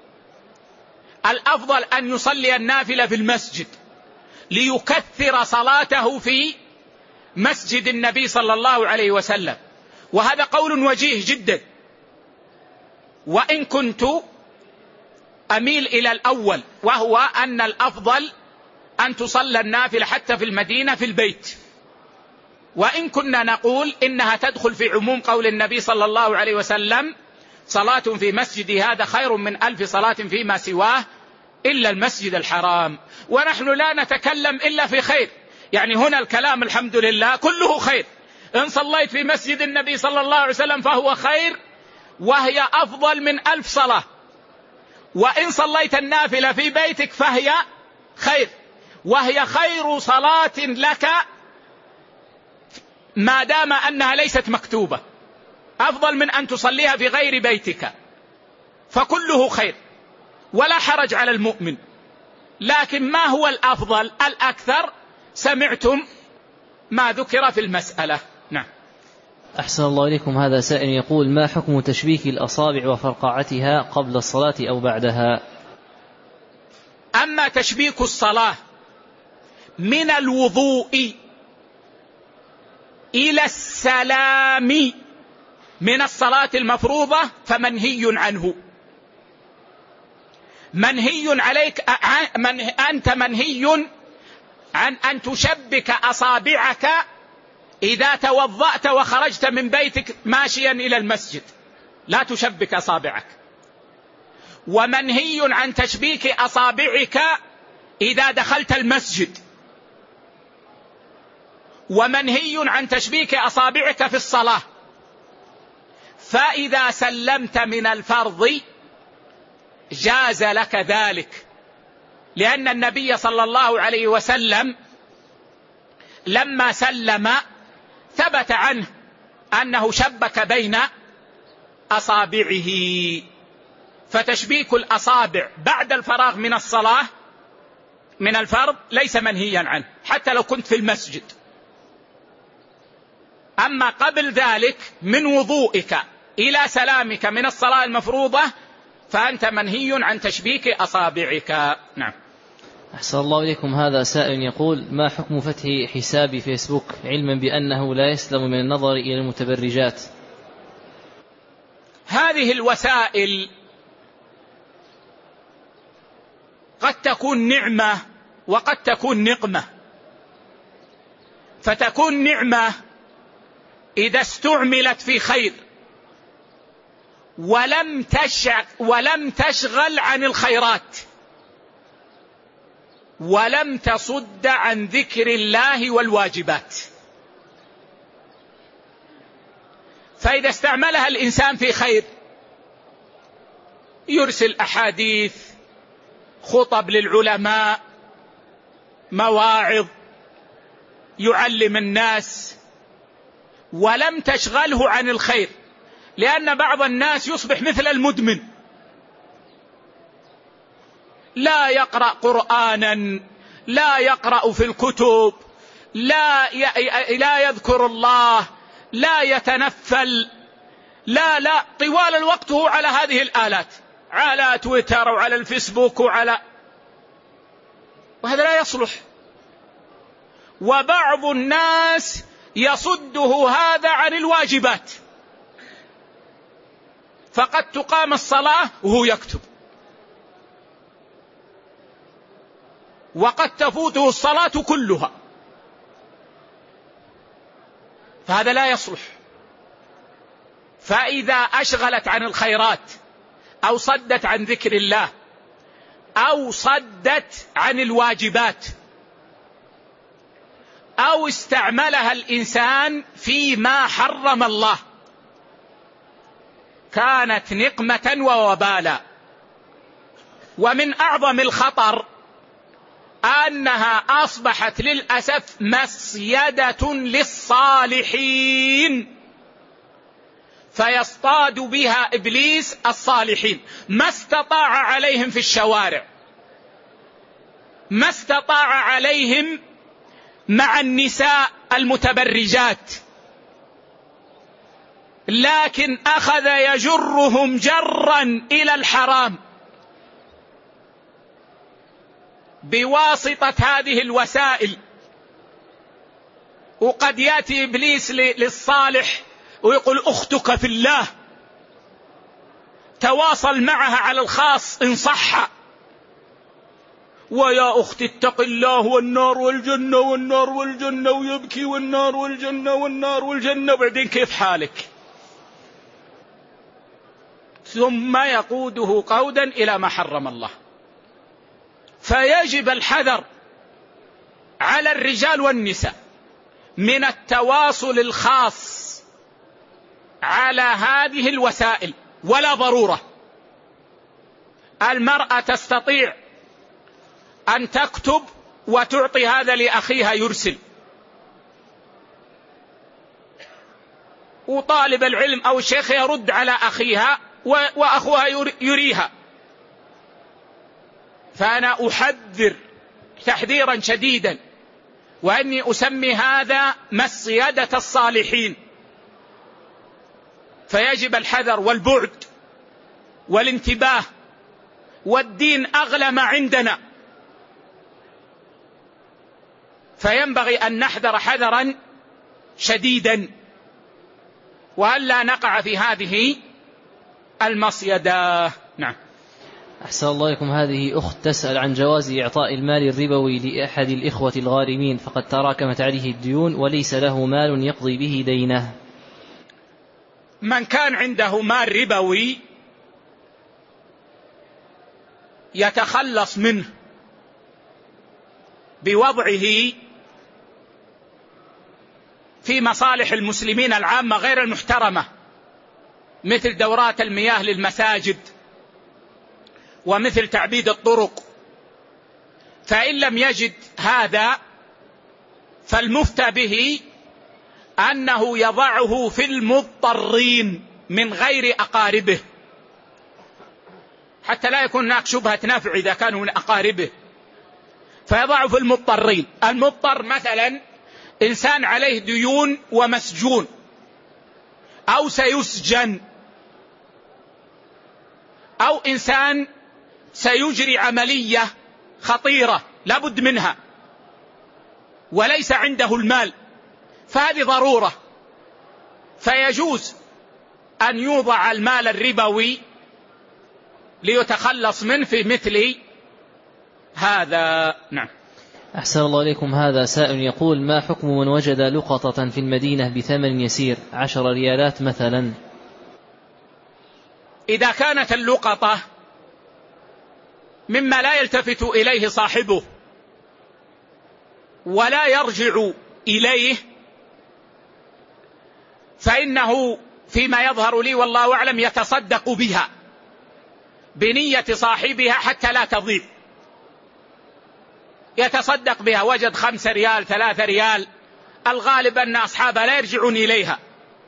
الأفضل أن يصلي النافلة في المسجد ليكثر صلاته في مسجد النبي صلى الله عليه وسلم. وهذا قول وجيه جدا، وإن كنت أميل إلى الأول، وهو أن الأفضل أن تصلى النافلة حتى في المدينة في البيت. وإن كنا نقول إنها تدخل في عموم قول النبي صلى الله عليه وسلم: صلاة في مسجدي هذا خير من ألف صلاة فيما سواه إلا المسجد الحرام. ونحن لا نتكلم إلا في خير، يعني هنا الكلام الحمد لله كله خير. إن صليت في مسجد النبي صلى الله عليه وسلم فهو خير، وهي أفضل من ألف صلاة. وإن صليت النافلة في بيتك فهي خير، وهي خير صلاة لك ما دام أنها ليست مكتوبة، أفضل من أن تصليها في غير بيتك، فكله خير ولا حرج على المؤمن. لكن ما هو الأفضل الأكثر؟ سمعتم ما ذكر في المسألة. نعم. أحسن الله إليكم. هذا سائل يقول: ما حكم تشبيك الأصابع وفرقعتها قبل الصلاة أو بعدها؟ أما تشبيك الصلاة من الوضوء إلى السلام من الصلاة المفروضة فمنهي عنه. منهي عليك من أنت منهي عن أن تشبك أصابعك إذا توضأت وخرجت من بيتك ماشيا إلى المسجد، لا تشبك أصابعك. ومنهي عن تشبيك أصابعك إذا دخلت المسجد. ومنهي عن تشبيك أصابعك في الصلاة. فإذا سلمت من الفرض جاز لك ذلك، لأن النبي صلى الله عليه وسلم لما سلم ثبت عنه أنه شبك بين أصابعه. فتشبيك الأصابع بعد الفراغ من الصلاة من الفرض ليس منهيا عنه حتى لو كنت في المسجد. أما قبل ذلك من وضوئك إلى سلامك من الصلاة المفروضة فأنت منهي عن تشبيك أصابعك. نعم. أحسن الله إليكم. هذا سائل يقول: ما حكم فتح حساب فيسبوك علما بأنه لا يسلم من النظر إلى المتبرجات؟ هذه الوسائل قد تكون نعمة وقد تكون نقمة. فتكون نعمة إذا استعملت في خير ولم تشغل, ولم تشغل عن الخيرات ولم تصد عن ذكر الله والواجبات. فإذا استعملها الإنسان في خير، يرسل أحاديث، خطب للعلماء، مواعظ، يعلم الناس، ولم تشغله عن الخير. لأن بعض الناس يصبح مثل المدمن، لا يقرأ قرآنا، لا يقرأ في الكتب، لا لا يذكر الله، لا يتنفل، لا لا طوال الوقت هو على هذه الآلات، على تويتر وعلى الفيسبوك وعلى، وهذا لا يصلح. وبعض الناس يصده هذا عن الواجبات، فقد تقام الصلاة وهو يكتب، وقد تفوته الصلاة كلها، فهذا لا يصلح. فإذا أشغلت عن الخيرات أو صدت عن ذكر الله أو صدت عن الواجبات أو استعملها الإنسان فيما حرم الله كانت نقمة ووبالا. ومن أعظم الخطر أنها أصبحت للأسف مصيدة للصالحين، فيصطاد بها إبليس الصالحين، ما استطاع عليهم في الشوارع، ما استطاع عليهم مع النساء المتبرجات، لكن أخذ يجرهم جرا إلى الحرام بواسطة هذه الوسائل. وقد يأتي إبليس للصالح ويقول: أختك في الله، تواصل معها على الخاص إن صح، ويا أختي اتق الله والنار والجنة والنار والجنة، ويبكي والنار والجنة والنار والجنة، وبعدين كيف حالك؟ ثم يقوده قودا إلى ما حرم الله. فيجب الحذر على الرجال والنساء من التواصل الخاص على هذه الوسائل، ولا ضرورة. المرأة تستطيع أن تكتب وتعطي هذا لأخيها يرسل، وطالب العلم أو الشيخ يرد على أخيها وأخوها يريها. فأنا أحذر تحذيرا شديدا، وأني أسمي هذا مصيدة الصالحين. فيجب الحذر والبعد والانتباه، والدين أغلى ما عندنا. فينبغي أن نحذر حذرا شديدا وألا نقع في هذه المصيدة. نعم. أحسن الله إليكم. هذه أخت تسأل عن جواز إعطاء المال الربوي لأحد الإخوة الغارمين فقد تراكمت عليه الديون وليس له مال يقضي به دينه. من كان عنده مال ربوي يتخلص منه بوضعه في مصالح المسلمين العامة غير المحترمة، مثل دورات المياه للمساجد ومثل تعبيد الطرق. فإن لم يجد هذا فالمفتى به أنه يضعه في المضطرين من غير أقاربه، حتى لا يكون هناك شبهة نفع إذا كانوا من أقاربه، فيضعه في المضطرين. المضطر مثلا إنسان عليه ديون ومسجون أو سيسجن، أو إنسان سيجري عملية خطيرة لابد منها وليس عنده المال، فهذه ضرورة، فيجوز أن يوضع المال الربوي ليتخلص منه في مثل هذا. نعم. أحسن الله إليكم. هذا سائل يقول: ما حكم من وجد لقطة في المدينة بثمن يسير عشر ريالات مثلا؟ إذا كانت اللقطة مما لا يلتفت إليه صاحبه ولا يرجع إليه فإنه فيما يظهر لي والله أعلم يتصدق بها بنية صاحبها حتى لا تضيع، يتصدق بها. وجد خمس ريال ثلاثة ريال، الغالب أن أصحابها لا يرجعون إليها،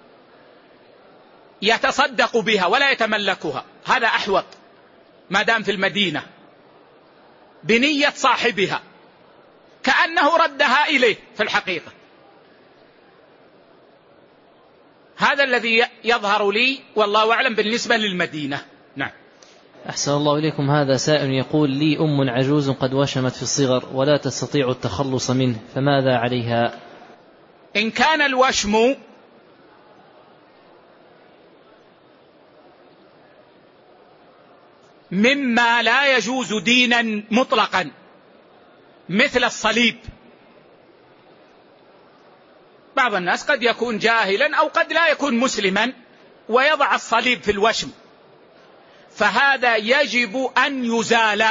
يتصدق بها ولا يتملكها، هذا أحوط ما دام في المدينة، بنية صاحبها كأنه ردها إليه في الحقيقة. هذا الذي يظهر لي والله أعلم بالنسبة للمدينة. نعم. أحسن الله إليكم. هذا سائل يقول: لي أم عجوز قد وشمت في الصغر ولا تستطيع التخلص منه، فماذا عليها؟ إن كان الوشم مما لا يجوز دينا مطلقا مثل الصليب، بعض الناس قد يكون جاهلا أو قد لا يكون مسلما ويضع الصليب في الوشم، فهذا يجب أن يزال،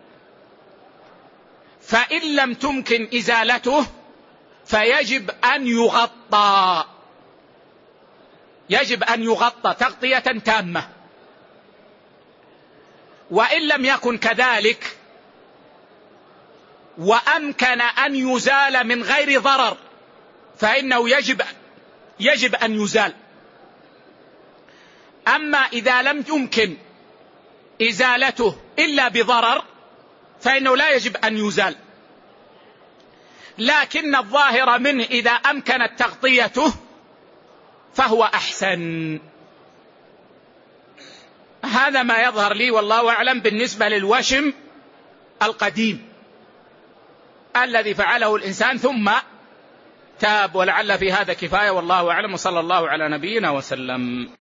فإن لم تمكن إزالته فيجب أن يغطى، يجب أن يغطى تغطية تامة. وإن لم يكن كذلك وأمكن أن يزال من غير ضرر فإنه يجب يجب أن يزال. أما إذا لم يمكن إزالته إلا بضرر فإنه لا يجب أن يزال، لكن الظاهر منه إذا أمكنت تغطيته فهو أحسن. هذا ما يظهر لي والله أعلم بالنسبة للوشم القديم الذي فعله الإنسان ثم تاب، ولعل في هذا كفاية والله أعلم، وصلى الله على نبينا وسلم.